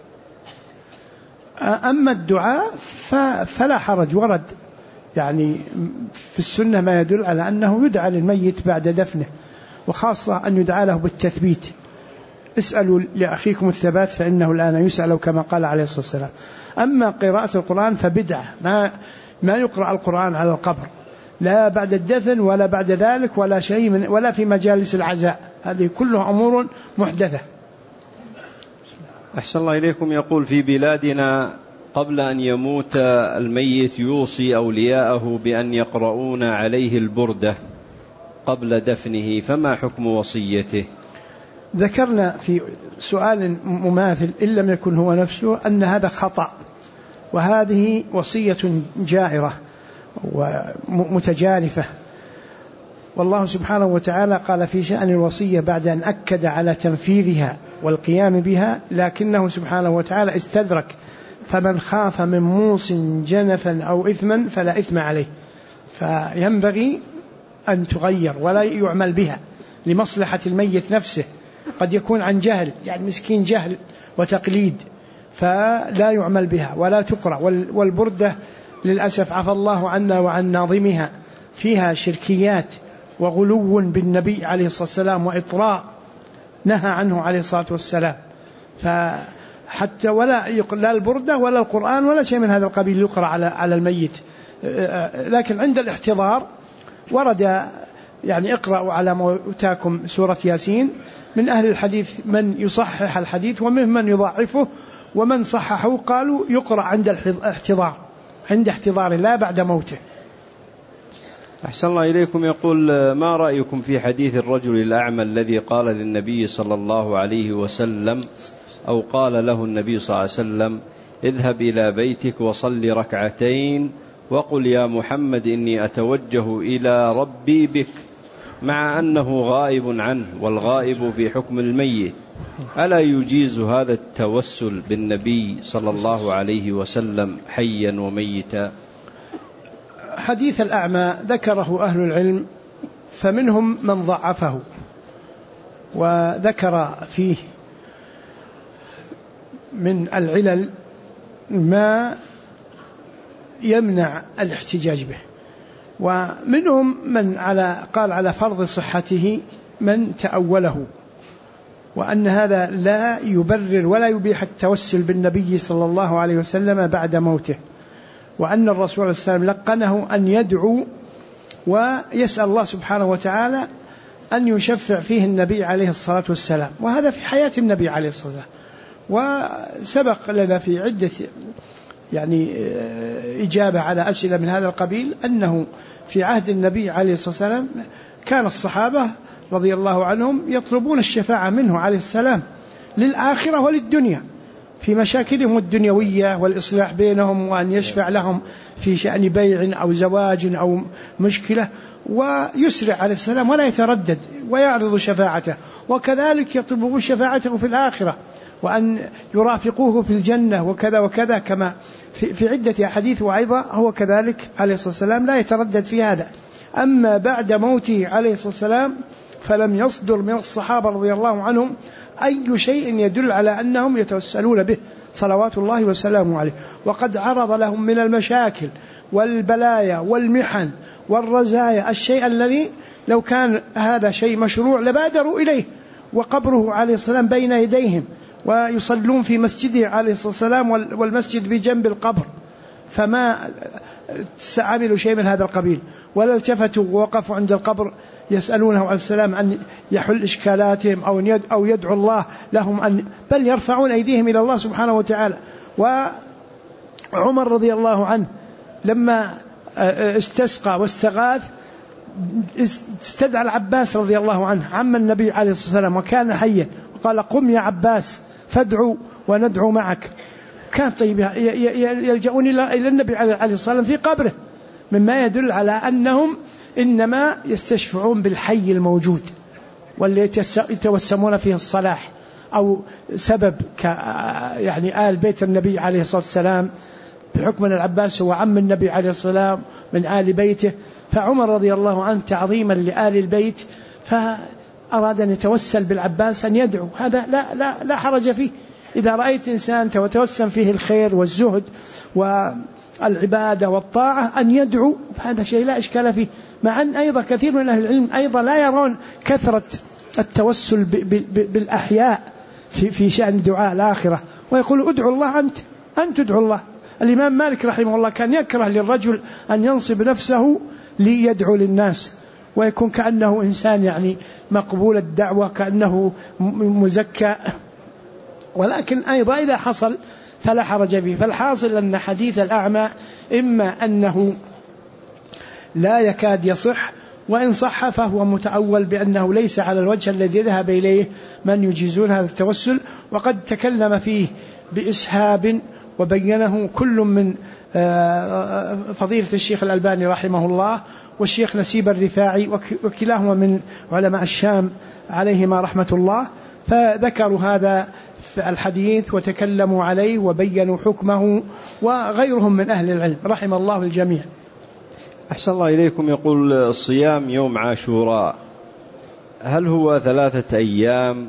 أما الدعاء فلا حرج، ورد يعني في السنة ما يدل على أنه يدعى للميت بعد دفنه، وخاصة أن يدعى له بالتثبيت. اسألوا لأخيكم الثبات فإنه الآن يسأل، كما قال عليه الصلاة والسلام. أما قراءة القرآن فبدعة، ما يقرأ القرآن على القبر، لا بعد الدفن ولا بعد ذلك ولا شيء ولا في مجالس العزاء، هذه كلها أمور محدثة. أحسن الله إليكم. يقول: في بلادنا قبل أن يموت الميت يوصي أولياءه بأن يقرؤون عليه البردة قبل دفنه، فما حكم وصيته؟ ذكرنا في سؤال مماثل إن لم يكن هو نفسه أن هذا خطأ، وهذه وصية جائرة ومتجانفة. والله سبحانه وتعالى قال في شأن الوصية بعد أن أكد على تنفيذها والقيام بها، لكنه سبحانه وتعالى استدرك: فمن خاف من موص جنفا أو إثما فلا إثم عليه. فينبغي أن تغير ولا يعمل بها لمصلحة الميت نفسه، قد يكون عن جهل، يعني مسكين جهل وتقليد، فلا يعمل بها ولا تقرأ. والبردة للأسف عفى الله عنا وعن ناظمها فيها شركيات وغلو بالنبي عليه الصلاة والسلام وإطراء نهى عنه عليه الصلاة والسلام. فحتى لا البردة ولا القرآن ولا شيء من هذا القبيل يقرأ على الميت. لكن عند الاحتضار ورد يعني اقرأوا على موتاكم سورة ياسين. من أهل الحديث من يصحح الحديث ومن من يضعفه، ومن صححه قالوا يقرأ عند الاحتضار، عند احتضاره لا بعد موته. أحسن الله إليكم. يقول: ما رأيكم في حديث الرجل الأعمى الذي قال للنبي صلى الله عليه وسلم، أو قال له النبي صلى الله عليه وسلم: اذهب إلى بيتك وصل ركعتين وقل يا محمد إني أتوجه إلى ربي بك، مع أنه غائب عنه والغائب في حكم الميت، ألا يجيز هذا التوسل بالنبي صلى الله عليه وسلم حيا وميتا؟ حديث الأعمى ذكره أهل العلم، فمنهم من ضعفه وذكر فيه من العلل ما يمنع الاحتجاج به، ومنهم من قال على فرض صحته من تأوله، وأن هذا لا يبرر ولا يبيح التوسل بالنبي صلى الله عليه وسلم بعد موته، وأن الرسول صلى الله عليه وسلم لقنه أن يدعو ويسأل الله سبحانه وتعالى أن يشفع فيه النبي عليه الصلاة والسلام، وهذا في حياة النبي عليه الصلاة والسلام. وسبق لنا في عدة إجابة على أسئلة من هذا القبيل أنه في عهد النبي عليه الصلاة والسلام كان الصحابة رضي الله عنهم يطلبون الشفاعة منه عليه السلام للآخرة وللدنيا في مشاكلهم الدنيوية والإصلاح بينهم، وأن يشفع لهم في شأن بيع أو زواج أو مشكلة، ويسرع عليه السلام ولا يتردد ويعرض شفاعته، وكذلك يطلبون شفاعته في الآخرة وأن يرافقوه في الجنة وكذا وكذا، كما في عدة أحاديث، وأيضا هو كذلك عليه الصلاة والسلام لا يتردد في هذا. أما بعد موته عليه الصلاة والسلام فلم يصدر من الصحابة رضي الله عنهم أي شيء يدل على أنهم يتوسلون به صلوات الله وسلامه عليه، وقد عرض لهم من المشاكل والبلايا والمحن والرزايا الشيء الذي لو كان هذا شيء مشروع لبادروا إليه، وقبره عليه السلام بين يديهم ويصلون في مسجده عليه الصلاة والسلام والمسجد بجنب القبر، فما عملوا شيء من هذا القبيل، ولا التفتوا ووقفوا عند القبر يسألونه عليه السلام أن يحل إشكالاتهم أو يدعو الله لهم، بل يرفعون أيديهم إلى الله سبحانه وتعالى. وعمر رضي الله عنه لما استسقى واستغاث استدعى العباس رضي الله عنه عم النبي عليه الصلاة والسلام وكان حيا، وقال: قم يا عباس فادعو وندعو معك. كان طيب يلجؤون إلى النبي عليه الصلاة والسلام في قبره، مما يدل على أنهم إنما يستشفعون بالحي الموجود واللي يتوسمون فيه الصلاح، أو سبب آل بيت النبي عليه الصلاة والسلام بحكم أن العباس هو عم النبي عليه الصلاة والسلام من آل بيته، فعمر رضي الله عنه تعظيما لآل البيت فأراد أن يتوسل بالعباس أن يدعو، هذا لا حرج فيه. إذا رأيت إنسان توسم فيه الخير والزهد والعبادة والطاعة أن يدعو فهذا شيء لا إشكال فيه، مع أن أيضا كثير من أهل العلم أيضا لا يرون كثرة التوسل بالأحياء في شأن دعاء الآخرة، ويقول: ادعو الله أنت تدعو الله. الإمام مالك رحمه الله كان يكره للرجل أن ينصب نفسه ليدعو للناس ويكون كأنه إنسان مقبول الدعوة، كأنه مزكى، ولكن أيضا إذا حصل فلا حرج به. فالحاصل أن حديث الأعمى إما أنه لا يكاد يصح، وإن صح فهو متأول بأنه ليس على الوجه الذي ذهب إليه من يجيزون هذا التوسل، وقد تكلم فيه بإسهاب وبينه كل من فضيلة الشيخ الألباني رحمه الله والشيخ نسيب الرفاعي، وكلاهما من علماء الشام عليهما رحمة الله، فذكروا هذا في الحديث وتكلموا عليه وبينوا حكمه، وغيرهم من أهل العلم رحم الله الجميع. أحسن الله إليكم. يقول: صيام يوم عاشوراء هل هو 3 أيام؟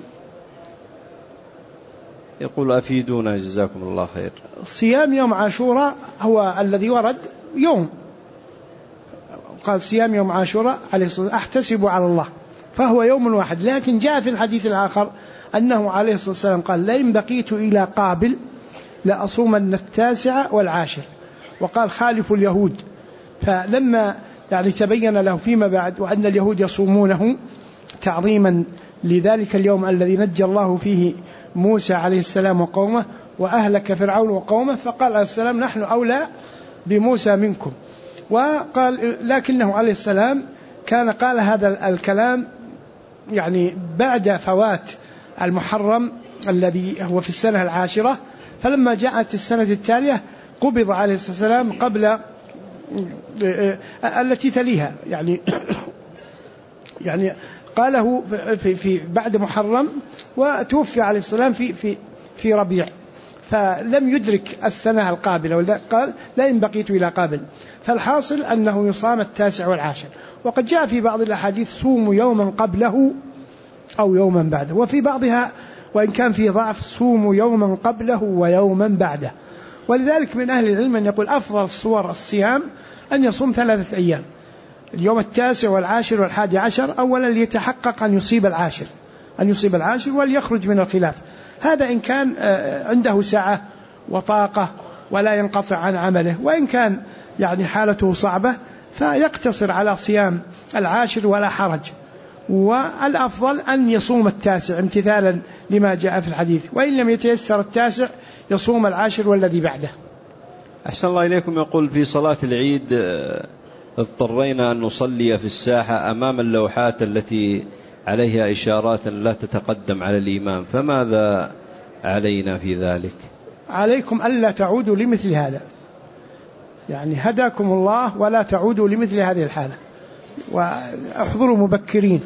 يقول: أفيدونا جزاكم الله خير. صيام يوم عاشوراء هو الذي ورد يوم، قال: صيام يوم عاشوراء عليه الصلاة أحتسب على الله، فهو يوم واحد. لكن جاء في الحديث الآخر أنه عليه الصلاة والسلام قال: لئن بقيت إلى قابل لأصومن 9 و10، وقال: خالفوا اليهود. فلما تبين له فيما بعد وأن اليهود يصومونه تعظيما لذلك اليوم الذي نجى الله فيه موسى عليه السلام وقومه وأهلك فرعون وقومه، فقال عليه السلام: نحن أولى بموسى منكم. وقال لكنه عليه السلام كان قال هذا الكلام يعني بعد فوات المحرم الذي هو في السنة 10، فلما جاءت السنة التالية قبض عليه السلام قبل التي تليها، يعني قاله في بعد محرم، وتوفي عليه السلام في ربيع، فلم يدرك السنة القابلة، ولذلك قال لئن بقيت إلى قابل. فالحاصل أنه يصام 9 و10، وقد جاء في بعض الأحاديث صوموا يوما قبله أو يوما بعده، وفي بعضها وإن كان فيه ضعف صوموا يوما قبله ويوما بعده. ولذلك من أهل العلم من يقول أفضل صور الصيام أن يصوم 3 أيام، اليوم 9 و10 و11، أولا ليتحقق أن يصيب العاشر وليخرج من الخلاف. هذا إن كان عنده سعة وطاقة ولا ينقطع عن عمله، وإن كان يعني حالته صعبة فيقتصر على صيام 10 ولا حرج. والأفضل أن يصوم 9 امتثالا لما جاء في الحديث، وإن لم يتيسر 9 يصوم 10 والذي بعده. أحسن الله إليكم. يقول في صلاة العيد اضطرينا أن نصلي في الساحة أمام اللوحات التي عليها إشارات لا تتقدم على الإمام، فماذا علينا في ذلك؟ عليكم ألا تعودوا لمثل هذا، يعني هداكم الله، ولا تعودوا لمثل هذه الحالة، وأحضروا مبكرين.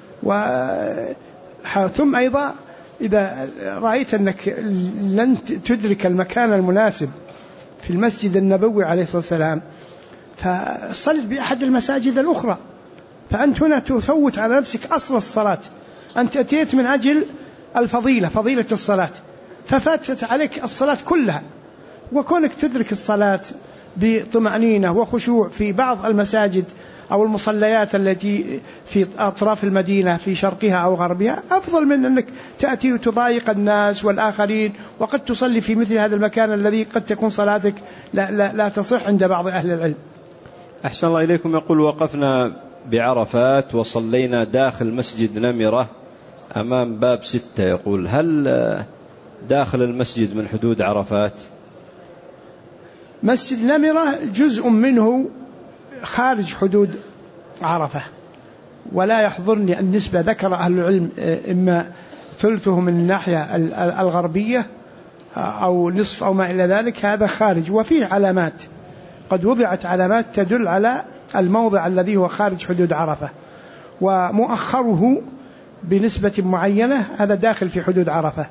ثم أيضا إذا رأيت أنك لن تدرك المكان المناسب في المسجد النبوي عليه الصلاة والسلام فصل بأحد المساجد الأخرى، فأنت هنا تفوت على نفسك أصل الصلاة. أنت أتيت من أجل فضيلة الصلاة، ففاتت عليك الصلاة كلها، وكونك تدرك الصلاة بطمأنينة وخشوع في بعض المساجد أو المصليات التي في أطراف المدينة في شرقها أو غربها أفضل من أنك تأتي وتضايق الناس والآخرين، وقد تصلي في مثل هذا المكان الذي قد تكون صلاتك لا تصح عند بعض أهل العلم. أحسن الله إليكم. يقول وقفنا بعرفات وصلينا داخل مسجد نمرة أمام باب 6، يقول هل داخل المسجد من حدود عرفات؟ مسجد نمرة جزء منه خارج حدود عرفة، ولا يحضرني النسبة، ذكر أهل العلم إما ثلثه من الناحية الغربية أو نصف أو ما إلى ذلك، هذا خارج. وفيه علامات، قد وضعت علامات تدل على الموضع الذي هو خارج حدود عرفة، ومؤخره بنسبة معينة هذا داخل في حدود عرفة.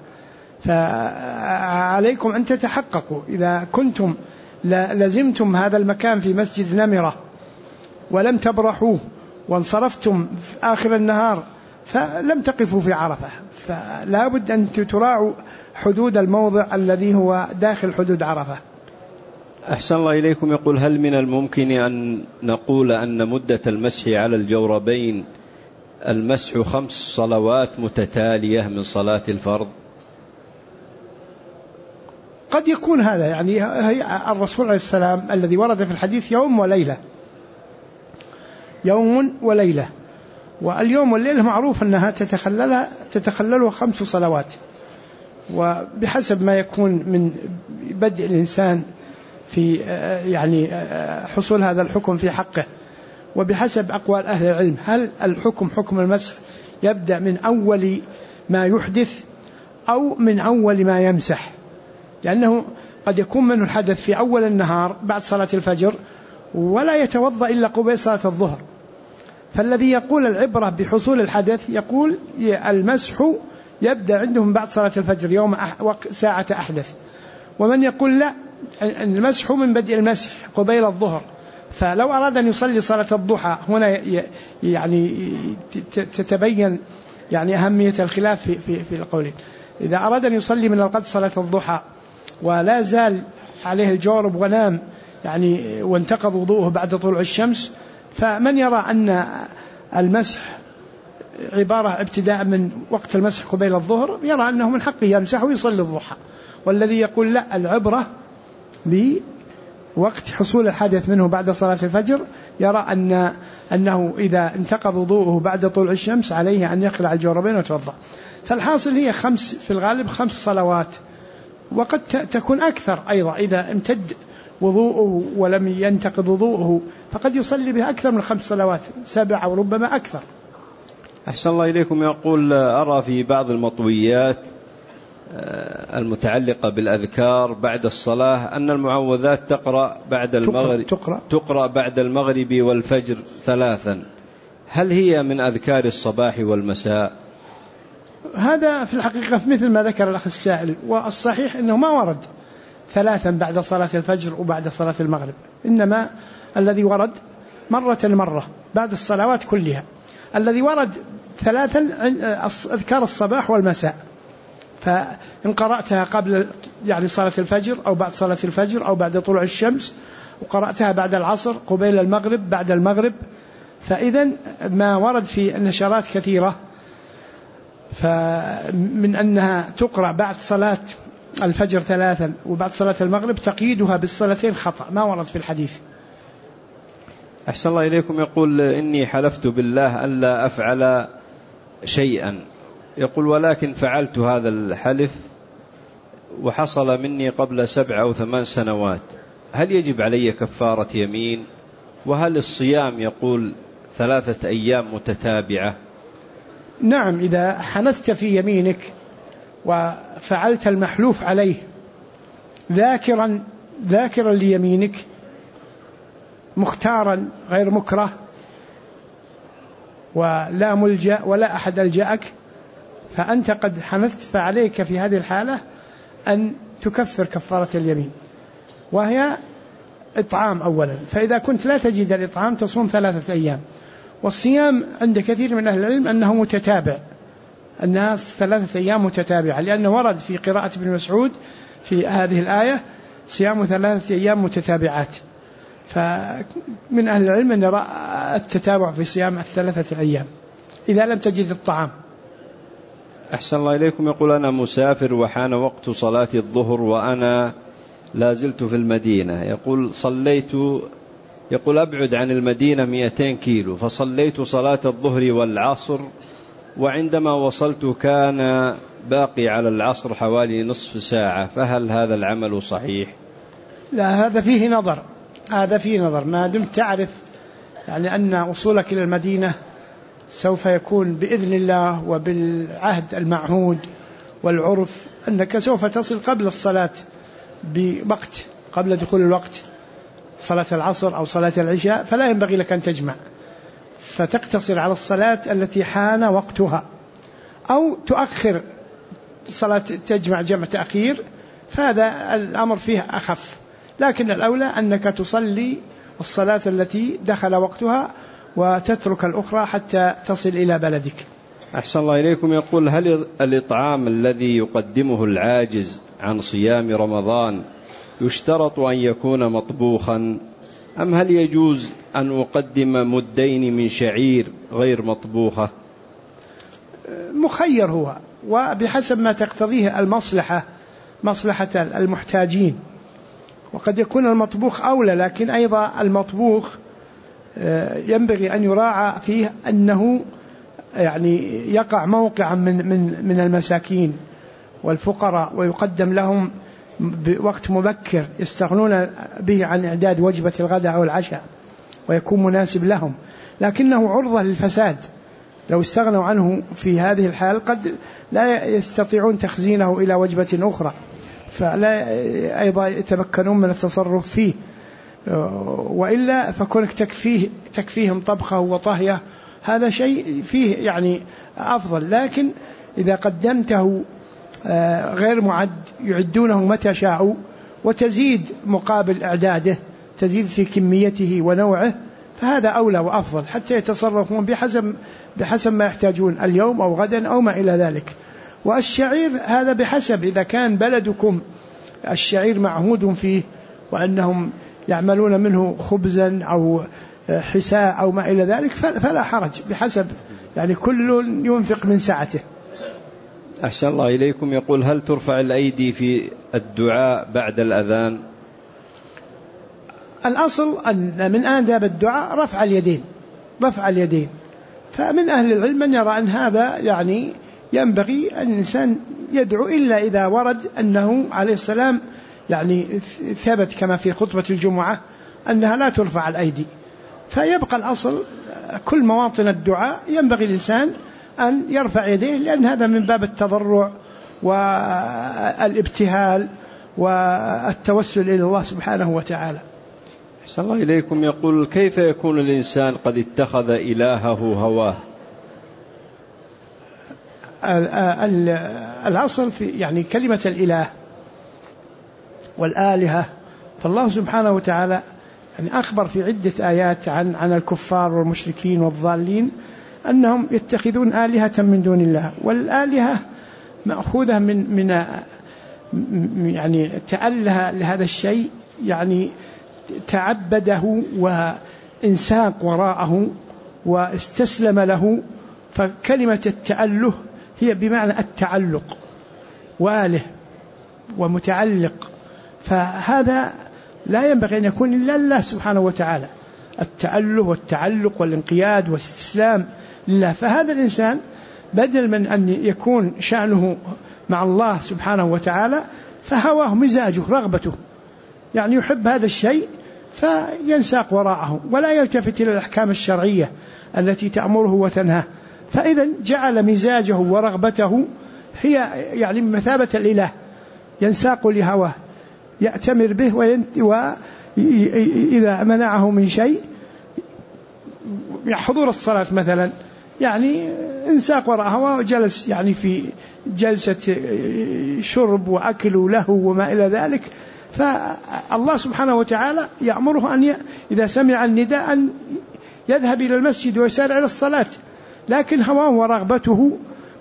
فعليكم أن تتحققوا إذا كنتم لزمتم هذا المكان في مسجد نمرة ولم تبرحوه وانصرفتم في آخر النهار فلم تقفوا في عرفة، فلا بد أن تراعوا حدود الموضع الذي هو داخل حدود عرفة. أحسن الله إليكم. يقول هل من الممكن أن نقول أن مدة المسح على الجوربين المسح 5 صلوات متتالية من صلاة الفرض؟ قد يكون هذا، يعني الرسول عليه السلام الذي ورد في الحديث يوم وليلة، واليوم والليلة معروف أنها تتخللها 5 صلوات، وبحسب ما يكون من بدء الإنسان في يعني حصول هذا الحكم في حقه، وبحسب أقوال أهل العلم هل الحكم حكم المسح يبدأ من أول ما يحدث أو من أول ما يمسح، لأنه قد يكون منه الحدث في أول النهار بعد صلاة الفجر ولا يتوضأ إلا قبيل صلاة الظهر. فالذي يقول العبرة بحصول الحدث يقول المسح يبدأ عندهم بعد صلاة الفجر يوم ساعة أحدث، ومن يقول لا المسح من بدء المسح قبيل الظهر. فلو أراد أن يصلي صلاة الضحى هنا يعني تتبين يعني أهمية الخلاف في القولين. إذا أراد أن يصلي من الغد صلاة الضحى ولا زال عليه الجورب ونام يعني وانتقض وضوءه بعد طلوع الشمس، فمن يرى أن المسح عبارة ابتداء من وقت المسح قبيل الظهر يرى أنه من حقه يمسح ويصلي الضحى، والذي يقول لا العبرة بوقت حصول الحدث منه بعد صلاة الفجر يرى أنه إذا انتقض وضوءه بعد طلوع الشمس عليه أن يخلع الجوربين ويتوضأ. فالحاصل هي 5 في الغالب 5 صلوات، وقد تكون أكثر أيضا إذا امتد وضوءه ولم ينتقض وضوءه فقد يصلي بها أكثر من 5 صلوات 7 أو ربما أكثر. أحسن الله إليكم. يقول أرى في بعض المطويات المتعلقة بالأذكار بعد الصلاة أن المعوذات تقرأ بعد المغرب والفجر 3. هل هي من أذكار الصباح والمساء؟ هذا في الحقيقة مثل ما ذكر الأخ السائل، والصحيح أنه ما ورد 3 بعد صلاة الفجر وبعد صلاة المغرب، إنما الذي ورد مرة بعد الصلوات كلها. الذي ورد 3 أذكار الصباح والمساء، فإن قرأتها قبل يعني صلاة الفجر أو بعد صلاة الفجر أو بعد طلوع الشمس، وقرأتها بعد العصر قبيل المغرب بعد المغرب، فإذا ما ورد في النشرات كثيرة، فمن أنها تقرأ بعد صلاة الفجر 3 وبعد صلاة المغرب تقييدها بالصلاتين خطأ، ما ورد في الحديث. أحسن الله إليكم. يقول إني حلفت بالله أن لا أفعل شيئا، يقول ولكن فعلت هذا الحلف وحصل مني قبل 7 أو 8 سنوات، هل يجب علي كفارة يمين؟ وهل الصيام يقول 3 أيام متتابعة؟ نعم، إذا حنثت في يمينك وفعلت المحلوف عليه ذاكرا ليمينك مختارا غير مكره ولا ملجأ ولا أحد ألجأك، فأنت قد حنثت، فعليك في هذه الحالة أن تكفر كفارة اليمين، وهي إطعام أولا. فإذا كنت لا تجد الإطعام تصوم 3 أيام. والصيام عند كثير من أهل العلم أنه متتابع، الناس 3 أيام متتابعة، لأنه ورد في قراءة ابن مسعود في هذه الآية صيام 3 أيام متتابعات. فمن أهل العلم أن يرى التتابع في صيام 3 أيام إذا لم تجد الطعام. أحسن الله إليكم. يقول أنا مسافر وحان وقت صلاة الظهر وأنا لازلت في المدينة، يقول أبعد عن المدينة 200 كيلو، فصليت صلاة الظهر والعصر، وعندما وصلت كان باقي على العصر حوالي نصف ساعة، فهل هذا العمل صحيح؟ لا، هذا فيه نظر ما دمت تعرف يعني أن وصولك إلى المدينة سوف يكون بإذن الله وبالعهد المعهود والعرف أنك سوف تصل قبل الصلاة بوقت، قبل دخول الوقت، صلاة العصر أو صلاة العشاء، فلا ينبغي لك أن تجمع، فتقتصر على الصلاة التي حان وقتها، أو تؤخر صلاة تجمع جمع تأخير، فهذا الأمر فيه أخف. لكن الأولى أنك تصلي الصلاة التي دخل وقتها وتترك الأخرى حتى تصل إلى بلدك. أحسن الله إليكم. يقول هل الإطعام الذي يقدمه العاجز عن صيام رمضان يشترط أن يكون مطبوخا، أم هل يجوز أن أقدم مدين من شعير غير مطبوخة؟ مخير هو، وبحسب ما تقتضيه مصلحة المحتاجين، وقد يكون المطبوخ أولى، لكن أيضا المطبوخ ينبغي أن يراعى فيه أنه يعني يقع موقعا من المساكين والفقراء، ويقدم لهم بوقت مبكر يستغنون به عن إعداد وجبة الغداء أو العشاء، ويكون مناسب لهم، لكنه عرضة للفساد. لو استغنوا عنه في هذه الحال قد لا يستطيعون تخزينه إلى وجبة أخرى، فلا أيضا يتمكنون من التصرف فيه، وإلا فكونك تكفيهم طبخه وطهيه هذا شيء فيه يعني أفضل. لكن إذا قدمته غير معد يعدونه متى شاءوا، وتزيد مقابل إعداده، تزيد في كميته ونوعه، فهذا أولى وأفضل، حتى يتصرفون بحسب ما يحتاجون اليوم أو غدا أو ما إلى ذلك. والشعير هذا بحسب، إذا كان بلدكم الشعير معهود فيه وأنهم يعملون منه خبزا أو حساء أو ما إلى ذلك فلا حرج، بحسب يعني كل ينفق من سعته. أحسن الله إليكم. يقول هل ترفع الأيدي في الدعاء بعد الأذان؟ الأصل أن من آداب الدعاء رفع اليدين، فمن أهل العلم من يرى أن هذا يعني ينبغي أن الإنسان يدعو، إلا إذا ورد أنه عليه السلام يعني ثبت كما في خطبة الجمعة أنها لا ترفع الأيدي، فيبقى الأصل كل مواطن الدعاء ينبغي الإنسان أن يرفع يديه، لأن هذا من باب التضرع والابتهال والتوسل إلى الله سبحانه وتعالى. أحسن الله إليكم. يقول: كيف يكون الإنسان قد اتخذ إلهه هواه؟ الأصل في يعني كلمة الإله والآلهة، فالله سبحانه وتعالى يعني أخبر في عدة آيات عن الكفار والمشركين والضالين أنهم يتخذون آلهة من دون الله، والآلهة مأخوذة من يعني تأله لهذا الشيء، يعني تعبده وانساق وراءه واستسلم له، فكلمة التأله هي بمعنى التعلق، وآله ومتعلق، فهذا لا ينبغي أن يكون إلا الله سبحانه وتعالى، التأله والتعلق والانقياد والاستسلام لله. فهذا الإنسان بدل من أن يكون شأنه مع الله سبحانه وتعالى فهواه مزاجه رغبته، يعني يحب هذا الشيء فينساق وراءه ولا يلتفت إلى الأحكام الشرعية التي تأمره وتنهاه، فإذا جعل مزاجه ورغبته هي يعني مثابة الإله، ينساق لهواه، يأتمر به، وإذا منعه من شيء حضور الصلاة مثلا يعني انساق وراء هواه وجلس يعني في جلسة شرب وأكل له وما إلى ذلك. فالله سبحانه وتعالى يأمره أن إذا سمع النداء أن يذهب إلى المسجد ويسارع إلى الصلاة، لكن هواه ورغبته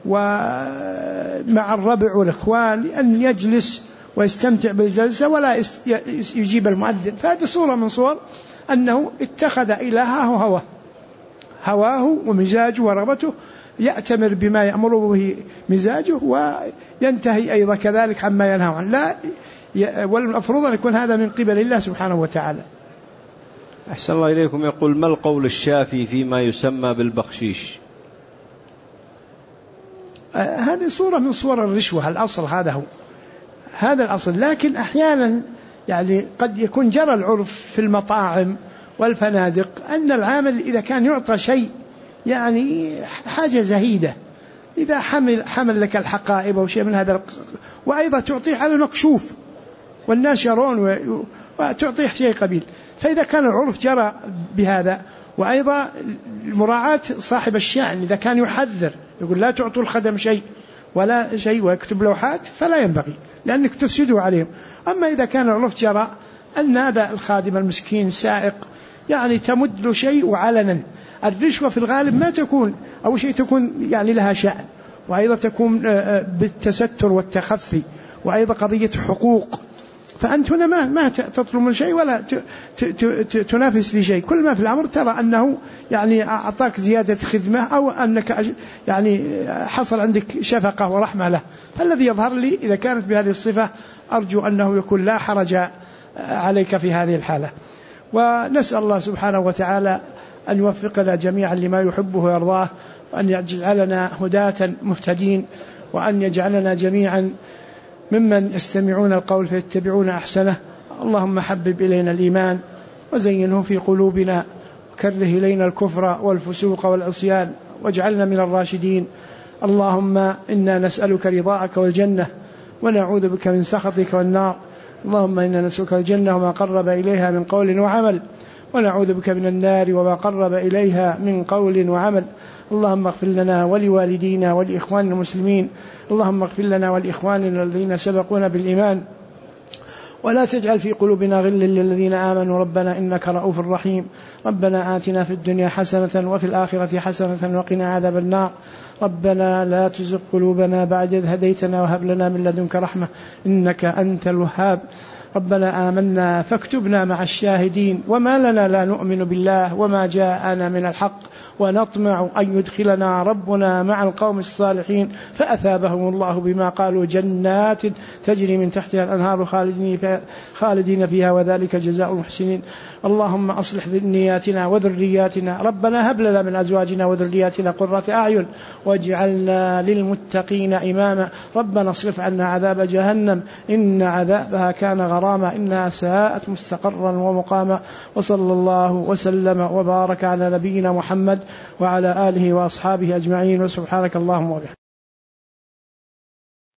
ومع الربع والإخوان أن يجلس ويستمتع بالجلسة ولا يجيب المؤذن. فهذه صورة من صور أنه اتخذ إلهه هواه ومزاجه ورغبته، يأتمر بما يأمره به مزاجه وينتهي أيضا كذلك عما ينهى عنه، لا والمفروض أن يكون هذا من قبل الله سبحانه وتعالى. أحسن الله إليكم. يقول: ما القول الشافي فيما يسمى بالبخشيش؟ هذه صورة من صور الرشوة، الأصل هذا الأصل، لكن أحيانا يعني قد يكون جرى العرف في المطاعم والفنادق أن العامل إذا كان يعطى شيء يعني حاجة زهيدة، إذا حمل لك الحقائب أو شيء من هذا، وأيضا تعطيه على مكشوف والناس يرون وتعطيه شيء قبيل، فإذا كان العرف جرى بهذا، وأيضا مراعاة صاحب الشأن إذا كان يحذر يقول لا تعطوا الخدم شيء ولا شيء ويكتب لوحات فلا ينبغي لأنك تفسدوا عليهم. أما إذا كان العرف جرى أن هذا الخادم المسكين سائق يعني تمد له شيء وعلنا، الرشوة في الغالب ما تكون أو شيء تكون يعني لها شأن، وأيضا تكون بالتستر والتخفي، وأيضا قضية حقوق، فأنت هنا ما تطلب من شيء ولا تنافس في شيء، كل ما في الأمر ترى أنه يعني أعطاك زيادة خدمة أو أنك يعني حصل عندك شفقة ورحمة له. فالذي يظهر لي إذا كانت بهذه الصفة أرجو أنه يكون لا حرج عليك في هذه الحالة. ونسأل الله سبحانه وتعالى أن يوفقنا جميعا لما يحبه ويرضاه، وأن يجعلنا هداة مهتدين، وأن يجعلنا جميعا ممن يستمعون القول فيتبعون أحسنه. اللهم حبب إلينا الإيمان وزينه في قلوبنا، وكره إلينا الكفر والفسوق والعصيان، واجعلنا من الراشدين. اللهم إنا نسألك رضاك والجنة، ونعوذ بك من سخطك والنار. اللهم إنا نسألك الجنة وما قرب إليها من قول وعمل، ونعوذ بك من النار وما قرب إليها من قول وعمل. اللهم اغفر لنا ولوالدينا ولإخواننا المسلمين. اللهم اغفر لنا ولإخواننا الذين سبقونا بالإيمان، ولا تجعل في قلوبنا غلا للذين آمنوا ربنا إنك رؤوف رحيم. ربنا آتنا في الدنيا حسنة وفي الآخرة حسنة وقنا عذاب النار. ربنا لا تزغ قلوبنا بعد إذ هديتنا وهب لنا من لدنك رحمة إنك أنت الوهاب. ربنا آمنا فاكتبنا مع الشاهدين، وما لنا لا نؤمن بالله وما جاءنا من الحق، ونطمع أن يدخلنا ربنا مع القوم الصالحين فأثابهم الله بما قالوا جنات تجري من تحتها الأنهار خالدين فيها وذلك جزاء المحسنين. اللهم أصلح ذرياتنا وذرياتنا، ربنا هب لنا من أزواجنا وذرياتنا قرة أعين واجعلنا للمتقين إماما. ربنا اصرف عنا عذاب جهنم إن عذابها كان غراما إنها ساءت مستقرا ومقاما. وصلى الله وسلم وبارك على نبينا محمد وعلى آله وأصحابه أجمعين، وسبحانك اللهم وبحمدك.